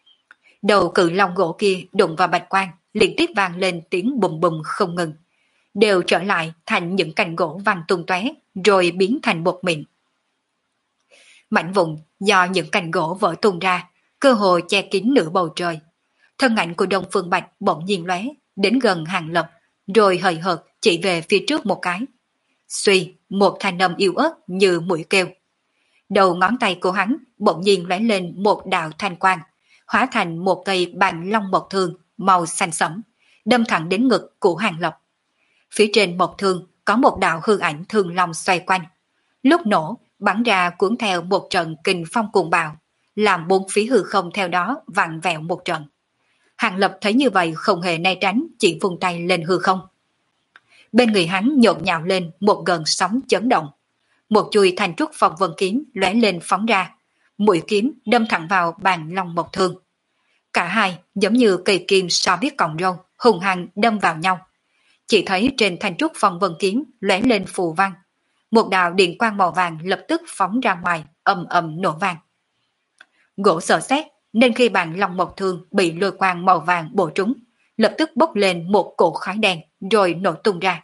Đầu cự long gỗ kia đụng vào bạch quang, liên tiếp vang lên tiếng bùm bùm không ngừng. đều trở lại thành những cành gỗ văng tung tóe rồi biến thành bột mịn. Mảnh vụn do những cành gỗ vỡ tung ra, cơ hồ che kín nửa bầu trời. Thân ảnh của Đông Phương Bạch bỗng nhiên lóe đến gần Hàng Lập, rồi hời hợt chỉ về phía trước một cái. Suy, một thanh âm yếu ớt như mũi kêu. Đầu ngón tay của hắn bỗng nhiên lóe lên một đạo thanh quang, hóa thành một cây bàn long mộc thương màu xanh sẫm, đâm thẳng đến ngực của Hàng Lập. Phía trên mộc thương có một đạo hư ảnh thương long xoay quanh. Lúc nổ, bắn ra cuốn theo một trận kình phong cuồng bạo, làm bốn phía hư không theo đó vặn vẹo một trận. Hàng Lập thấy như vậy không hề né tránh, chỉ vung tay lên hư không. Bên người hắn nhộn nhạo lên một gần sóng chấn động. Một chuôi thành trúc phong vân kiếm lóe lên phóng ra, mũi kiếm đâm thẳng vào bàn long mộc thương. Cả hai giống như cây kim so biết cọng râu, hùng hăng đâm vào nhau. Chỉ thấy trên thành trúc phong vân kiếm lóe lên phù văn, một đạo điện quang màu vàng lập tức phóng ra ngoài, ầm ầm nổ vang. Gỗ sợ sét nên khi bàn long mộc thương bị lôi quang màu vàng bổ trúng, lập tức bốc lên một cỗ khói đen rồi nổ tung ra.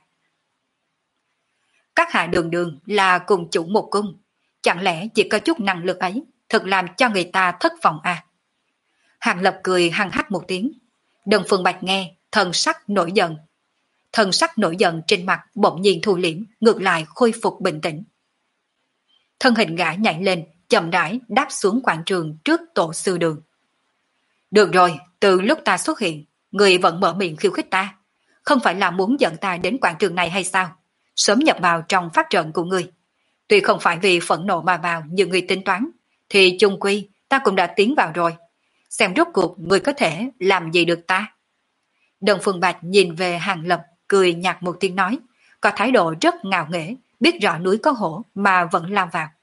Các hạ đường đường là cùng chủ một cung, chẳng lẽ chỉ có chút năng lực ấy, thật làm cho người ta thất vọng à? Hàng Lập cười hăng hắc một tiếng. Đần Phương Bạch nghe, thần sắc nổi giận. Thần sắc nổi giận trên mặt bỗng nhiên thu liễm, ngược lại khôi phục bình tĩnh. Thân hình gã nhảy lên, chậm rãi đáp xuống quảng trường trước tổ sư đường. Được rồi, từ lúc ta xuất hiện, người vẫn mở miệng khiêu khích ta. Không phải là muốn dẫn ta đến quảng trường này hay sao? Sớm nhập vào trong phát trận của ngươi. Tuy không phải vì phẫn nộ mà vào như ngươi tính toán, thì chung quy ta cũng đã tiến vào rồi. Xem rốt cuộc ngươi có thể làm gì được ta. Đần Phương Bạch nhìn về Hàng Lập, cười nhạt một tiếng nói, có thái độ rất ngạo nghễ, biết rõ núi có hổ mà vẫn lao vào.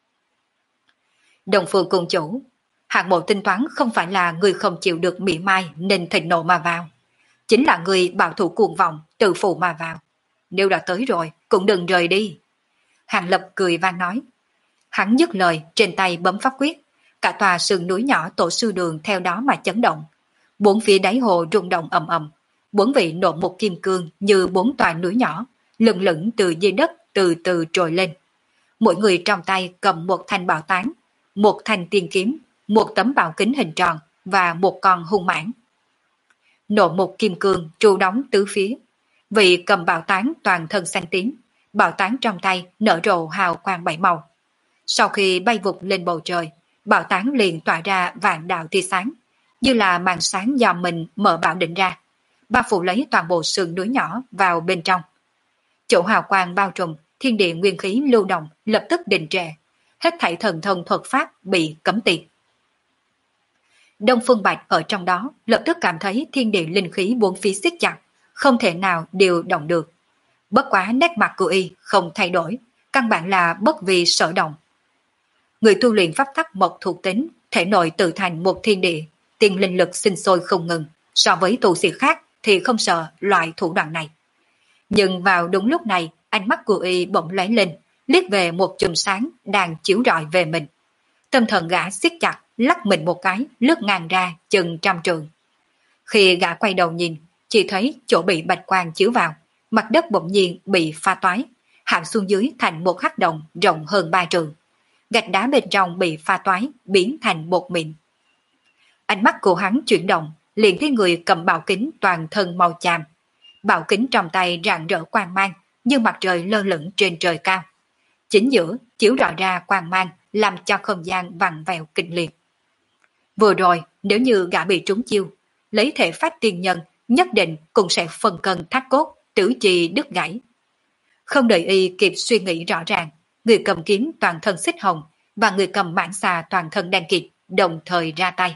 Đồng Phương cùng chủ, hạng mộ tính toán không phải là người không chịu được mỉa mai nên thịnh nộ mà vào. Chính là người bảo thủ cuồng vọng, tự phụ mà vào. Nếu đã tới rồi, cũng đừng rời đi. Hàng Lập cười vang nói. Hắn dứt lời, trên tay bấm pháp quyết. Cả tòa sườn núi nhỏ tổ sư đường theo đó mà chấn động. Bốn phía đáy hồ rung động ầm ầm. Bốn vị nộ một kim cương như bốn tòa núi nhỏ, lừng lững từ dưới đất từ từ trồi lên. Mỗi người trong tay cầm một thanh bảo tán, một thanh tiên kiếm, một tấm bảo kính hình tròn và một con hung mãng. Nộ một kim cương trụ đóng tứ phía. Vị cầm bảo tán toàn thân xanh tím, bảo tán trong tay nở rộ hào quang bảy màu. Sau khi bay vụt lên bầu trời, bảo tán liền tỏa ra vạn đạo tia sáng, như là màn sáng do mình mở bảo định ra, bao phủ lấy toàn bộ sườn núi nhỏ vào bên trong. Chỗ hào quang bao trùm, thiên địa nguyên khí lưu động lập tức đình trệ, hết thảy thần thông thuật pháp bị cấm tiệt. Đông Phương Bạch ở trong đó lập tức cảm thấy thiên địa linh khí bốn phía siết chặt, không thể nào điều động được. Bất quá nét mặt của y không thay đổi, căn bản là bất vì sở động. Người tu luyện pháp tắc mộc thuộc tính, thể nội tự thành một thiên địa, tiền linh lực sinh sôi không ngừng, so với tu sĩ khác thì không sợ loại thủ đoạn này. Nhưng vào đúng lúc này, ánh mắt của y bỗng lóe lên, liếc về một chùm sáng đang chiếu rọi về mình. Tâm thần gã siết chặt, lắc mình một cái, lướt ngang ra chừng trăm trượng. Khi gã quay đầu nhìn, chỉ thấy chỗ bị bạch quang chiếu vào, mặt đất bỗng nhiên bị pha toái, hạ xuống dưới thành một hắc động rộng hơn 3 trượng. Gạch đá bên trong bị pha toái, biến thành bột mịn. Ánh mắt của hắn chuyển động, liền thấy người cầm bảo kính toàn thân màu chàm. Bảo kính trong tay rạng rỡ quang mang, như mặt trời lơ lửng trên trời cao. Chính giữa chiếu rọi ra quang mang, làm cho không gian vặn vẹo kịch liệt. Vừa rồi, nếu như gã bị trúng chiêu, lấy thể phách tiên nhân, nhất định cũng sẽ phân cân thắt cốt, tử chi đứt gãy. Không đợi y kịp suy nghĩ rõ ràng, người cầm kiếm toàn thân xích hồng và người cầm mãng xà toàn thân đen kịt đồng thời ra tay.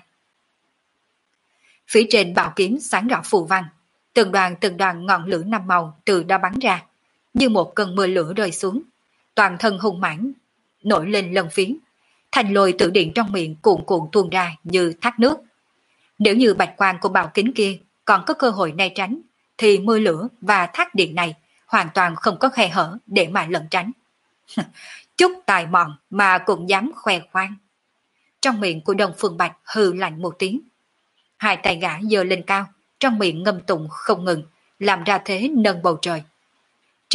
Phía trên bảo kiếm sáng rõ phù văn, từng đoàn ngọn lửa năm màu từ đó bắn ra, như một cơn mưa lửa rơi xuống, toàn thân hung mãnh nổi lên lân phiến, thành lôi tự điện trong miệng cuồn cuộn tuôn ra như thác nước. Nếu như bạch quang của bảo kính kia còn có cơ hội né tránh, thì mưa lửa và thác điện này hoàn toàn không có khe hở để mà lẩn tránh. Chút tài mọn mà cũng dám khoe khoang. Trong miệng của Đông Phương Bạch hừ lạnh một tiếng. Hai tay gã giơ lên cao, trong miệng ngâm tụng không ngừng, làm ra thế nâng bầu trời,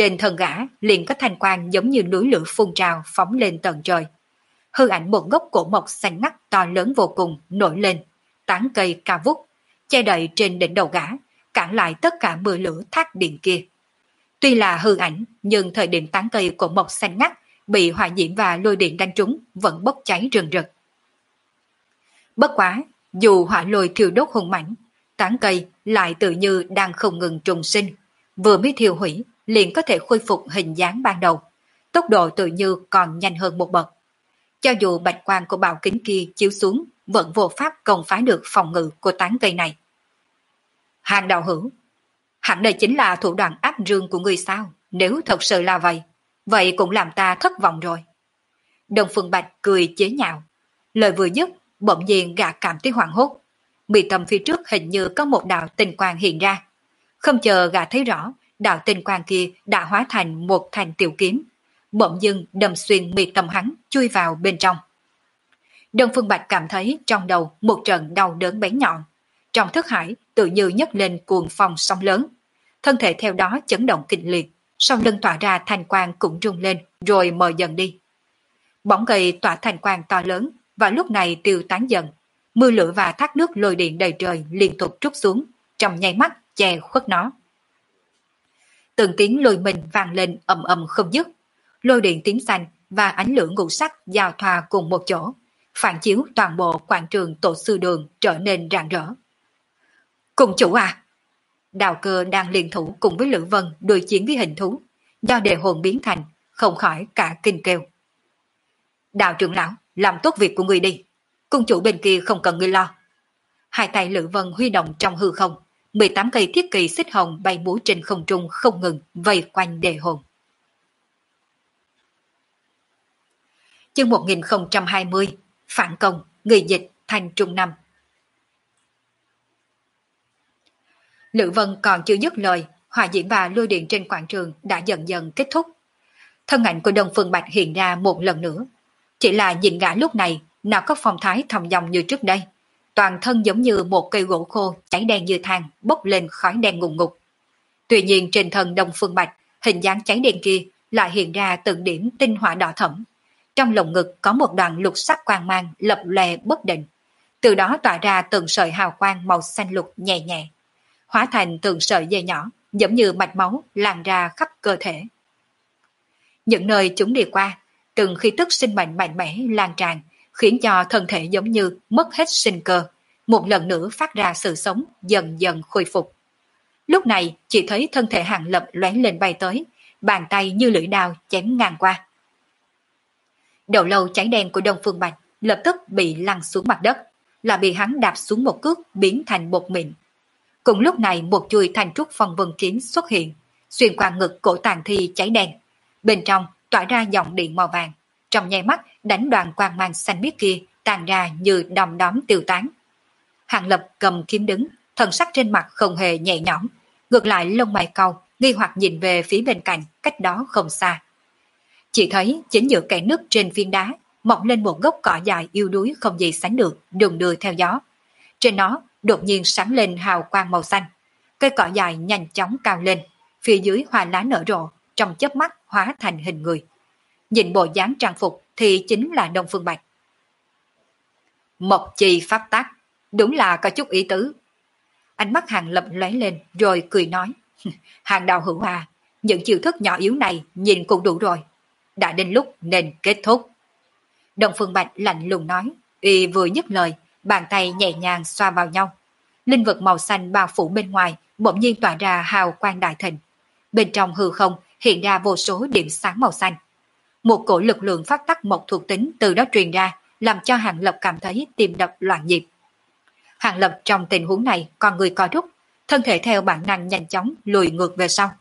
Trên thân gã liền có thanh quang giống như núi lửa phun trào phóng lên tận trời. Hư ảnh một gốc cổ mộc xanh ngắt to lớn vô cùng nổi lên, tán cây cao vút, che đậy trên đỉnh đầu gã, cản lại tất cả mưa lửa thác điện kia. Tuy là hư ảnh, nhưng thời điểm tán cây cổ mộc xanh ngắt bị hỏa diễm và lôi điện đánh trúng vẫn bốc cháy rừng rực. Bất quá, dù hỏa lôi thiêu đốt hung mãnh, tán cây lại tự như đang không ngừng trùng sinh, vừa mới thiêu hủy liền có thể khôi phục hình dáng ban đầu, tốc độ tự như còn nhanh hơn một bậc. Cho dù bạch quang của bảo kính kia chiếu xuống, vẫn vô pháp công phá được phòng ngự của tán cây này. Hàng đạo hữu, hẳn đây chính là thủ đoạn áp rương của người sao? Nếu thật sự là vậy, vậy cũng làm ta thất vọng rồi. Đồng Phương Bạch cười chế nhạo. Lời vừa dứt, bỗng nhiên gã cảm thấy hoảng hốt. Mi tâm phía trước hình như có một đạo tinh quang hiện ra. Không chờ gã thấy rõ, đạo tinh quang kia đã hóa thành một thanh tiểu kiếm. Bỗng dưng đâm xuyên mi tâm hắn, chui vào bên trong. Đông Phương Bạch cảm thấy trong đầu một trận đau đớn bén nhọn. Trong thức hải tự như nhấc lên cuồng phong sóng lớn. Thân thể theo đó chấn động kịch liệt, sau lưng tỏa ra thanh quang cũng rung lên rồi mờ dần đi. Bóng cây tỏa thanh quang to lớn và lúc này tiêu tán dần. Mưa lửa và thác nước lôi điện đầy trời liên tục trút xuống, trong nháy mắt che khuất nó. Từng tiếng lôi mình vang lên ầm ầm không dứt. Lôi điện tím xanh và ánh lửa ngũ sắc giao thoa cùng một chỗ, phản chiếu toàn bộ quảng trường Tổ Sư Đường trở nên rạng rỡ. Cùng chủ à! Đào Cơ đang liên thủ cùng với Lữ Vân đối chiến với hình thú, do đề hồn biến thành, không khỏi cả kinh kêu. Đào trưởng lão, làm tốt việc của người đi, cung chủ bên kia không cần người lo. Hai tay Lữ Vân huy động trong hư không, 18 cây thiết kỳ xích hồng bay múa trên không trung không ngừng vây quanh đề hồn. Chương 1020, phản công, người dịch thành Trung Năm. Lữ Vân còn chưa dứt lời, hỏa diễm và lôi điện trên quảng trường đã dần dần kết thúc. Thân ảnh của Đông Phương Bạch hiện ra một lần nữa. Chỉ là nhìn gã lúc này, nào có phong thái thầm dòng như trước đây. Toàn thân giống như một cây gỗ khô cháy đen như than, bốc lên khói đen ngùn ngụt. Tuy nhiên trên thân Đông Phương Bạch, hình dáng cháy đen kia lại hiện ra từng điểm tinh hỏa đỏ thẫm. Trong lồng ngực có một đoàn lục sắc quang mang lập lòe bất định. Từ đó tỏa ra từng sợi hào quang màu xanh lục nhẹ nhẹ, hóa thành từng sợi dây nhỏ, giống như mạch máu lan ra khắp cơ thể. Những nơi chúng đi qua, từng khí tức sinh mệnh mạnh mẽ lan tràn, khiến cho thân thể giống như mất hết sinh cơ, một lần nữa phát ra sự sống dần dần khôi phục. Lúc này chỉ thấy thân thể Hàng Lập lóe lên bay tới, bàn tay như lưỡi đao chém ngang qua. Đầu lâu cháy đen của Đông Phương Bạch lập tức bị lăn xuống mặt đất, là bị hắn đạp xuống một cước biến thành bột mịn. Cùng lúc này một chuôi thanh trúc phong vân kiếm xuất hiện, xuyên qua ngực cổ tàn thi cháy đen. Bên trong tỏa ra dòng điện màu vàng, trong nháy mắt đánh đoàn quang mang xanh biếc kia tàn ra như đom đóm tiêu tán. Hàng Lập cầm kiếm đứng, thần sắc trên mặt không hề nhẹ nhõm, ngược lại lông mày cau, nghi hoặc nhìn về phía bên cạnh, cách đó không xa. Chỉ thấy chính giữa kẽ nứt trên phiến đá mọc lên một gốc cỏ dài yếu đuối không gì sánh được, đùng đưa theo gió. Trên nó đột nhiên sáng lên hào quang màu xanh, cây cỏ dài nhanh chóng cao lên, phía dưới hoa lá nở rộ, trong chớp mắt hóa thành hình người. Nhìn bộ dáng trang phục thì chính là Đông Phương Bạch. Mộc chi pháp tắc, đúng là có chút ý tứ. Ánh mắt Hàng Lập lóe lên rồi cười nói, Hàng đạo hữu à, những chiêu thức nhỏ yếu này nhìn cũng đủ rồi, đã đến lúc nên kết thúc. Đông Phương Bạch lạnh lùng nói, y vừa dứt lời, bàn tay nhẹ nhàng xoa vào nhau. Linh vật màu xanh bao phủ bên ngoài bỗng nhiên tỏa ra hào quang đại thịnh. Bên trong hư không hiện ra vô số điểm sáng màu xanh. Một cổ lực lượng phát tắc một thuộc tính từ đó truyền ra, làm cho Hàng Lập cảm thấy tim đập loạn nhịp. Hàng Lập trong tình huống này còn người co rút, thân thể theo bản năng nhanh chóng lùi ngược về sau.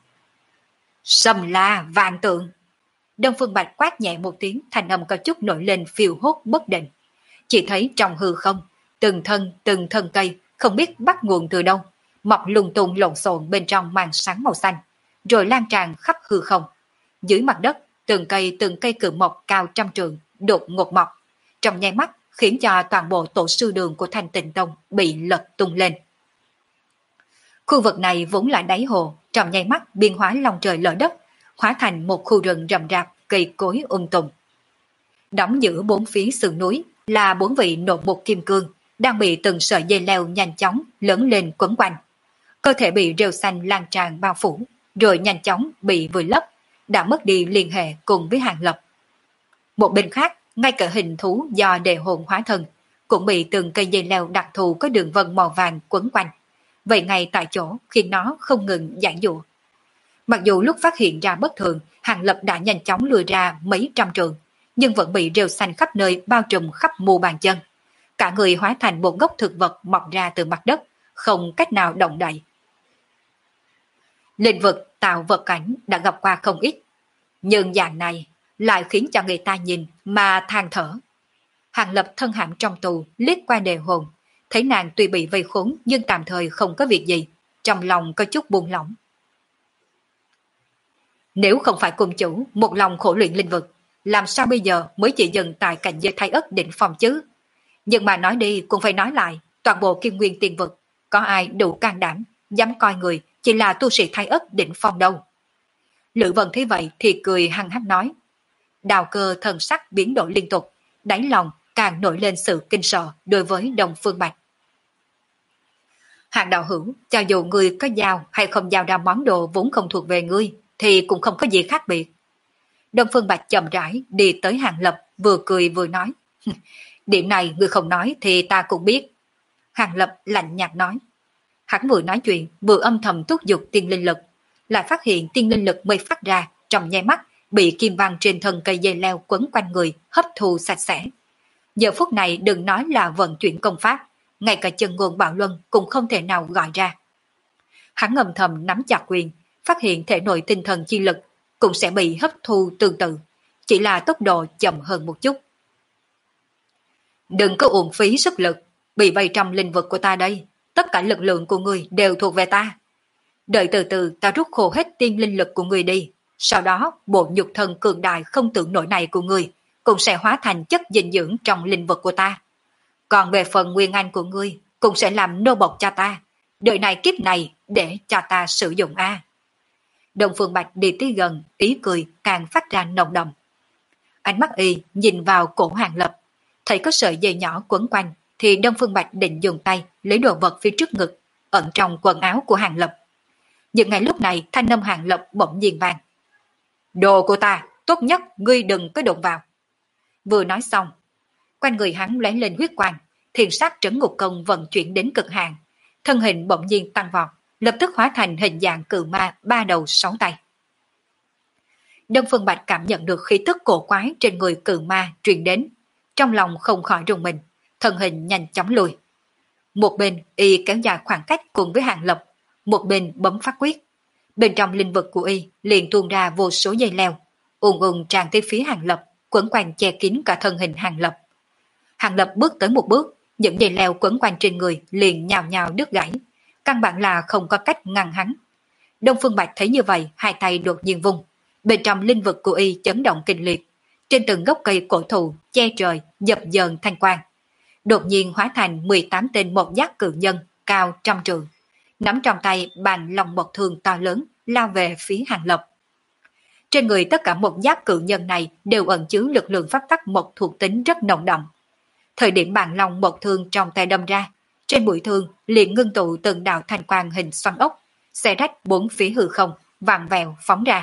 Sầm la vạn tượng. Đông Phương Bạch quát nhẹ một tiếng, thanh âm có chút nổi lên phiêu hốt bất định. Chỉ thấy trong hư không, từng thân cây không biết bắt nguồn từ đâu, mọc lung tung lộn xộn bên trong màn sáng màu xanh, rồi lan tràn khắp hư không. Dưới mặt đất, từng cây cự mộc cao trăm trượng đột ngột mọc, trong nháy mắt khiến cho toàn bộ tổ sư đường của Thanh Tịnh Tông bị lật tung lên. Khu vực này vốn là đáy hồ, trong nháy mắt biến hóa lòng trời lở đất, hóa thành một khu rừng rậm rạp, cây cối tùm. Đóng giữa bốn phía sườn núi là bốn vị nộ mục kim cương, đang bị từng sợi dây leo nhanh chóng lớn lên quấn quanh. Cơ thể bị rêu xanh lan tràn bao phủ, rồi nhanh chóng bị vùi lấp, đã mất đi liên hệ cùng với Hàng Lập. Một bên khác, ngay cả hình thú do đề hồn hóa thân, cũng bị từng cây dây leo đặc thù có đường vân màu vàng quấn quanh. Vậy ngay tại chỗ khiến nó không ngừng giãy giụa. Mặc dù lúc phát hiện ra bất thường, Hàng Lập đã nhanh chóng lùi ra mấy trăm trường, nhưng vẫn bị rêu xanh khắp nơi bao trùm khắp mu bàn chân. Cả người hóa thành một gốc thực vật mọc ra từ mặt đất, không cách nào động đậy. Lĩnh vực tạo vật cảnh đã gặp qua không ít, nhưng dạng này lại khiến cho người ta nhìn mà than thở. Hàng Lập thân hãm trong tù, liếc qua đề hồn, thấy nàng tuy bị vây khốn nhưng tạm thời không có việc gì, trong lòng có chút buông lỏng. Nếu không phải cung chủ một lòng khổ luyện linh vực, làm sao bây giờ mới chỉ dừng tại cảnh giới thái ất đỉnh phong chứ? Nhưng mà nói đi cũng phải nói lại, toàn bộ Kim Nguyên Tiên vực, có ai đủ can đảm, dám coi người chỉ là tu sĩ thái ất đỉnh phong đâu. Lữ Vân thấy vậy thì cười hăng hắc nói. Đào Cơ thần sắc biến đổi liên tục, đáy lòng càng nổi lên sự kinh sợ đối với Đông Phương Bạch. Hạng đạo hữu, cho dù ngươi có giao hay không giao ra món đồ vốn không thuộc về ngươi, thì cũng không có gì khác biệt. Đông Phương Bạch chậm rãi đi tới Hàng Lập, vừa cười vừa nói. Điểm này ngươi không nói thì ta cũng biết. Hàng Lập lạnh nhạt nói. Hắn vừa nói chuyện, vừa âm thầm thúc giục tiên linh lực, lại phát hiện tiên linh lực mới phát ra trong nháy mắt bị kim văn trên thân cây dây leo quấn quanh người hấp thu sạch sẽ. Giờ phút này đừng nói là vận chuyển công pháp, ngay cả chân ngôn bạo luân cũng không thể nào gọi ra. Hắn âm thầm nắm chặt quyền, phát hiện thể nội tinh thần chi lực cũng sẽ bị hấp thu tương tự, chỉ là tốc độ chậm hơn một chút. Đừng có uổng phí sức lực, bị vây trong linh vực của ta đây, tất cả lực lượng của người đều thuộc về ta. Đợi từ từ ta rút khô hết tiên linh lực của người đi, sau đó bộ nhục thân cường đại không tưởng nổi này của người cũng sẽ hóa thành chất dinh dưỡng trong linh vực của ta. Còn về phần nguyên anh của ngươi cũng sẽ làm nô bộc cho ta, đời này kiếp này để cho ta sử dụng a. Đông Phương Bạch đi tới gần, ý cười càng phát ra nồng đậm. Ánh mắt y nhìn vào cổ Hàng Lập, thấy có sợi dây nhỏ quấn quanh, thì Đông Phương Bạch định dùng tay lấy đồ vật phía trước ngực, ẩn trong quần áo của Hàng Lập. Nhưng ngay lúc này thanh âm Hàng Lập bỗng nhiên vang. Đồ của ta, tốt nhất ngươi đừng có đụng vào. Vừa nói xong, quanh người hắn lóe lên huyết quang, thiền sát trấn ngục công vận chuyển đến cực hạn, thân hình bỗng nhiên tăng vọt, lập tức hóa thành hình dạng cự ma 3 đầu 6 tay. Đông Phương Bạch cảm nhận được khí tức cổ quái trên người cự ma truyền đến, trong lòng không khỏi rùng mình, thân hình nhanh chóng lùi. Một bên y kéo dài khoảng cách cùng với Hàng Lập, một bên bấm phát quyết. Bên trong linh vực của y liền tuôn ra vô số dây leo, tràn tới phía Hàng Lập, quấn quanh che kín cả thân hình Hàng Lập. Hàng Lập bước tới một bước, những dây leo quấn quanh trên người liền nhào nhào đứt gãy, căn bản là không có cách ngăn hắn. Đông Phương Bạch thấy như vậy, hai tay đột nhiên vung, bên trong linh vực của y chấn động kinh liệt, trên từng gốc cây cổ thụ che trời dập dờn thanh quang, đột nhiên hóa thành 18 tên một giác cự nhân cao trăm trượng, nắm trong tay bàn long mộc thương to lớn lao về phía Hàng Lập. Trên người tất cả một giác cự nhân này đều ẩn chứa lực lượng pháp tắc một thuộc tính rất nồng đậm. Thời điểm bàn long mộc thương trong tay đâm ra, trên mũi thương liền ngưng tụ từng đạo thanh quang hình xoắn ốc, xé rách bốn phía hư không, vàng vèo phóng ra.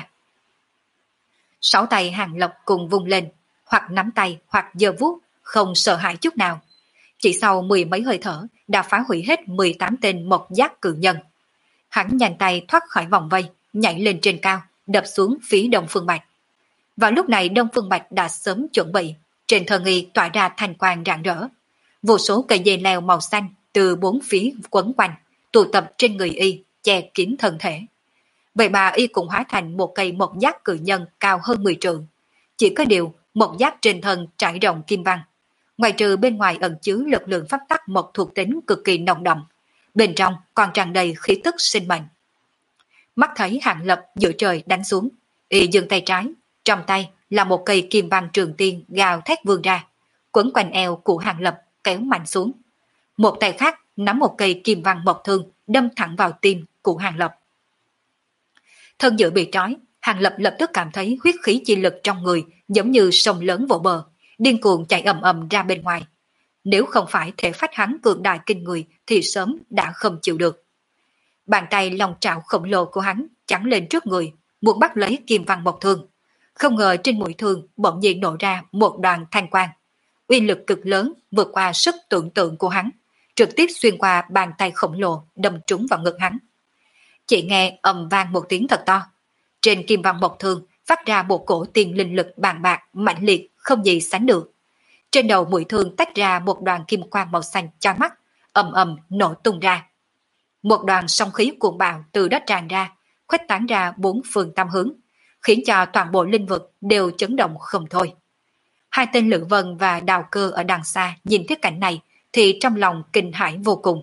6 tay Hàng Lập cùng vung lên, hoặc nắm tay hoặc giơ vuốt, không sợ hãi chút nào. Chỉ sau 10 mấy hơi thở đã phá hủy hết 18 tên một giác cự nhân. Hắn nhanh tay thoát khỏi vòng vây, nhảy lên trên cao, đập xuống phía Đông Phương Bạch. Vào lúc này Đông Phương Bạch đã sớm chuẩn bị, trên thân y tỏa ra thanh quang rạng rỡ. Vô số cây dây leo màu xanh từ bốn phía quấn quanh, tụ tập trên người y, che kín thân thể. Vậy mà y cũng hóa thành một cây một giác cự nhân cao hơn 10 trượng. Chỉ có điều, một giác trên thân trải rộng kim văn. Ngoài trừ bên ngoài ẩn chứa lực lượng pháp tắc một thuộc tính cực kỳ nồng đậm, bên trong còn tràn đầy khí tức sinh mệnh. Mắt thấy Hàng Lập giữa trời đánh xuống, y giương tay trái, trong tay là một cây kim văn trường tiên gào thét vươn ra, quấn quanh eo của Hàng Lập kéo mạnh xuống. Một tay khác nắm một cây kim văn mộc thương đâm thẳng vào tim của Hàng Lập. Thân dự bị trói, Hàng Lập lập tức cảm thấy huyết khí chi lực trong người giống như sông lớn vỗ bờ, điên cuồng chạy ầm ầm ra bên ngoài. Nếu không phải thể phách hắn cường đại kinh người thì sớm đã không chịu được. Bàn tay long trảo khổng lồ của hắn chắn lên trước người, muốn bắt lấy kim văn một thương. Không ngờ trên mũi thương bỗng nhiên nổ ra một đoàn thanh quang. Uy lực cực lớn vượt qua sức tưởng tượng của hắn, trực tiếp xuyên qua bàn tay khổng lồ đâm trúng vào ngực hắn. Chỉ nghe ầm vang một tiếng thật to. Trên kim văn một thương phát ra một cổ tiên linh lực bàn bạc mạnh liệt không gì sánh được. Trên đầu mũi thương tách ra một đoàn kim quang màu xanh chói mắt, ầm ầm nổ tung ra. Một đoàn sóng khí cuồng bạo từ đất tràn ra, khuếch tán ra bốn phương tám hướng, khiến cho toàn bộ linh vực đều chấn động không thôi. Hai tên Lữ Vân và Đào Cơ ở đằng xa nhìn thấy cảnh này thì trong lòng kinh hãi vô cùng.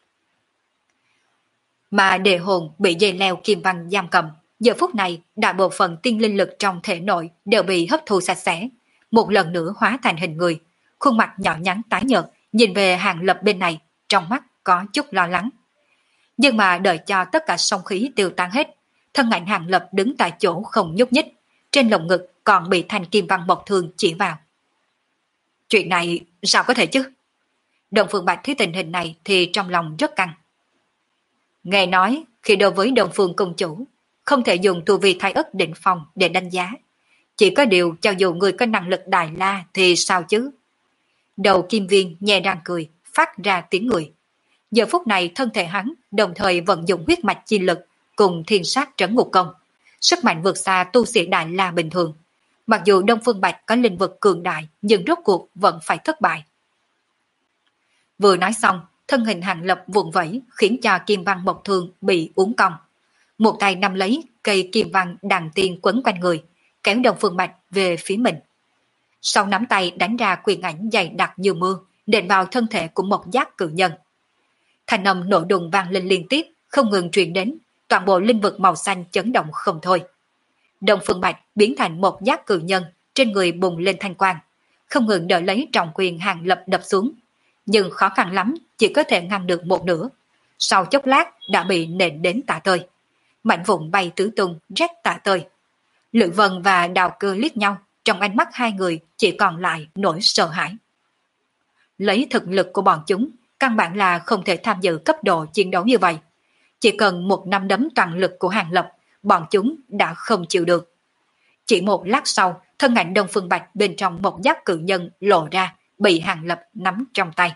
Mà đề hồn bị dây leo kim văn giam cầm, giờ phút này đại bộ phận tiên linh lực trong thể nội đều bị hấp thu sạch sẽ, một lần nữa hóa thành hình người, khuôn mặt nhỏ nhắn tái nhợt, nhìn về Hàng Lập bên này, trong mắt có chút lo lắng. Nhưng mà đợi cho tất cả song khí tiêu tan hết, thân ảnh Hàng Lập đứng tại chỗ không nhúc nhích, trên lồng ngực còn bị thanh kim văn một thương chỉ vào. Chuyện này sao có thể chứ? Đồng Phương Bạch thấy tình hình này thì trong lòng rất căng. Nghe nói khi đối với Đông Phương công chủ, không thể dùng tu vi thái ất định phong để đánh giá. Chỉ có điều cho dù người có năng lực đại la thì sao chứ? Đầu Kim Viên nhẹ răng cười, phát ra tiếng người. Giờ phút này thân thể hắn đồng thời vận dụng huyết mạch chi lực cùng thiên sát trấn ngục công. Sức mạnh vượt xa tu sĩ đại la bình thường. Mặc dù Đông Phương Bạch có linh vực cường đại nhưng rốt cuộc vẫn phải thất bại. Vừa nói xong, thân hình Hàng Lập vùng vẫy khiến cho kim văn một thương bị uốn cong. Một tay nắm lấy cây kim văn đằng tiên quấn quanh người, kéo Đông Phương Bạch về phía mình. Sau nắm tay đánh ra quyền ảnh dày đặc như mưa, đệm vào thân thể của một giác cự nhân. Thanh âm nổ đùng vang lên liên tiếp, không ngừng truyền đến, toàn bộ linh vực màu xanh chấn động không thôi. Đông Phương Bạch biến thành một giác cự nhân, trên người bùng lên thanh quang, không ngừng đỡ lấy trọng quyền Hàng Lập đập xuống, nhưng khó khăn lắm, chỉ có thể ngăn được một nửa. Sau chốc lát đã bị nện đến tả tơi. Mảnh vụn bay tứ tung, rách tả tơi. Lữ Vân và Đào Cơ liếc nhau, trong ánh mắt hai người chỉ còn lại nỗi sợ hãi. Lấy thực lực của bọn chúng, căn bản là không thể tham dự cấp độ chiến đấu như vậy. Chỉ cần một nắm đấm toàn lực của Hàng Lập, bọn chúng đã không chịu được. Chỉ một lát sau, thân ảnh Đông Phương Bạch bên trong một giáp cự nhân lộ ra, bị Hàng Lập nắm trong tay.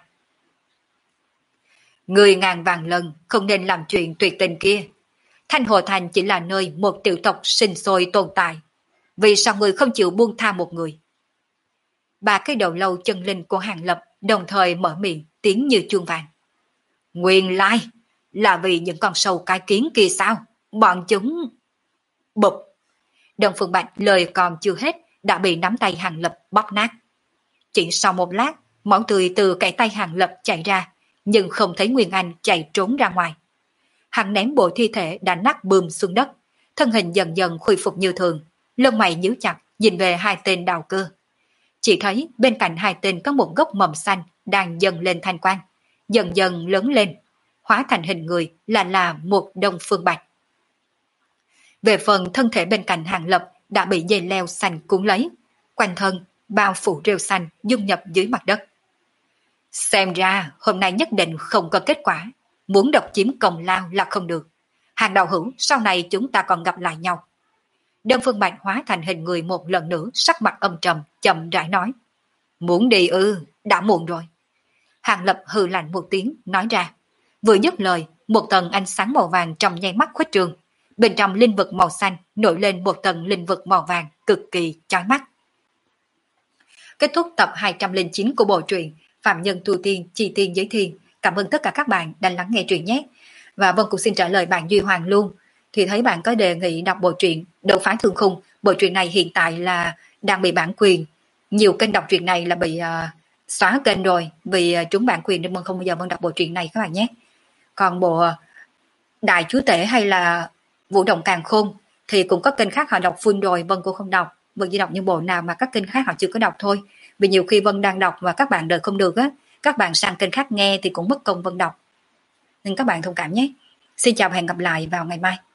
Người ngàn vàng lần không nên làm chuyện tuyệt tình kia. Thanh Hồ Thành chỉ là nơi một tiểu tộc sinh sôi tồn tại. Vì sao người không chịu buông tha một người? Ba cái đầu lâu chân linh của Hàng Lập đồng thời mở miệng, tiếng như chuông vàng. Nguyên lai là vì những con sâu cái kiến kia sao? Bọn chúng... Bụp! Đông Phương Bạch lời còn chưa hết đã bị nắm tay Hàng Lập bóp nát. Chỉ sau một lát, máu tươi từ cái tay Hàng Lập chảy ra, nhưng không thấy Nguyên Anh chạy trốn ra ngoài. Hắn ném bộ thi thể đã nát bươm xuống đất, thân hình dần dần khôi phục như thường, lông mày nhíu chặt nhìn về hai tên Đào Cơ. Chỉ thấy bên cạnh hai tên có một gốc mầm xanh đang dần lên thanh quang, dần dần lớn lên, hóa thành hình người là một Đông Phương Bạch. Về phần thân thể bên cạnh Hàng Lập đã bị dây leo xanh cuốn lấy, quanh thân bao phủ rêu xanh dung nhập dưới mặt đất. Xem ra hôm nay nhất định không có kết quả, muốn độc chiếm công lao là không được. Hàng đạo hữu, sau này chúng ta còn gặp lại nhau. Đông Phương Bạch hóa thành hình người một lần nữa, sắc mặt âm trầm, chậm rãi nói. Muốn đi ư, đã muộn rồi. Hàng Lập hừ lạnh một tiếng, nói ra. Vừa dứt lời, một tầng ánh sáng màu vàng trong nháy mắt khuếch trương. Bên trong linh vực màu xanh nổi lên một tầng linh vực màu vàng cực kỳ chói mắt. Kết thúc tập 209 của bộ truyện Phạm Nhân Tu Tiên Chi Tiên Giới Thiên. Cảm ơn tất cả các bạn đã lắng nghe truyện nhé. Và Vân cũng xin trả lời bạn Duy Hoàng luôn. Thì thấy bạn có đề nghị đọc bộ truyện Đấu Phá Thương Khung. Bộ truyện này hiện tại là đang bị bản quyền. Nhiều kênh đọc truyện này là bị xóa kênh rồi vì trúng bản quyền nên Vân không bao giờ Vân đọc bộ truyện này các bạn nhé. Còn bộ Đại Chúa Tể hay là Vũ Động Càn Khôn thì cũng có kênh khác họ đọc full rồi, Vân cũng không đọc. Vân chỉ đọc những bộ nào mà các kênh khác họ chưa có đọc thôi. Vì nhiều khi Vân đang đọc và các bạn đợi không được á, các bạn sang kênh khác nghe thì cũng mất công Vân đọc. Nên các bạn thông cảm nhé. Xin chào và hẹn gặp lại vào ngày mai.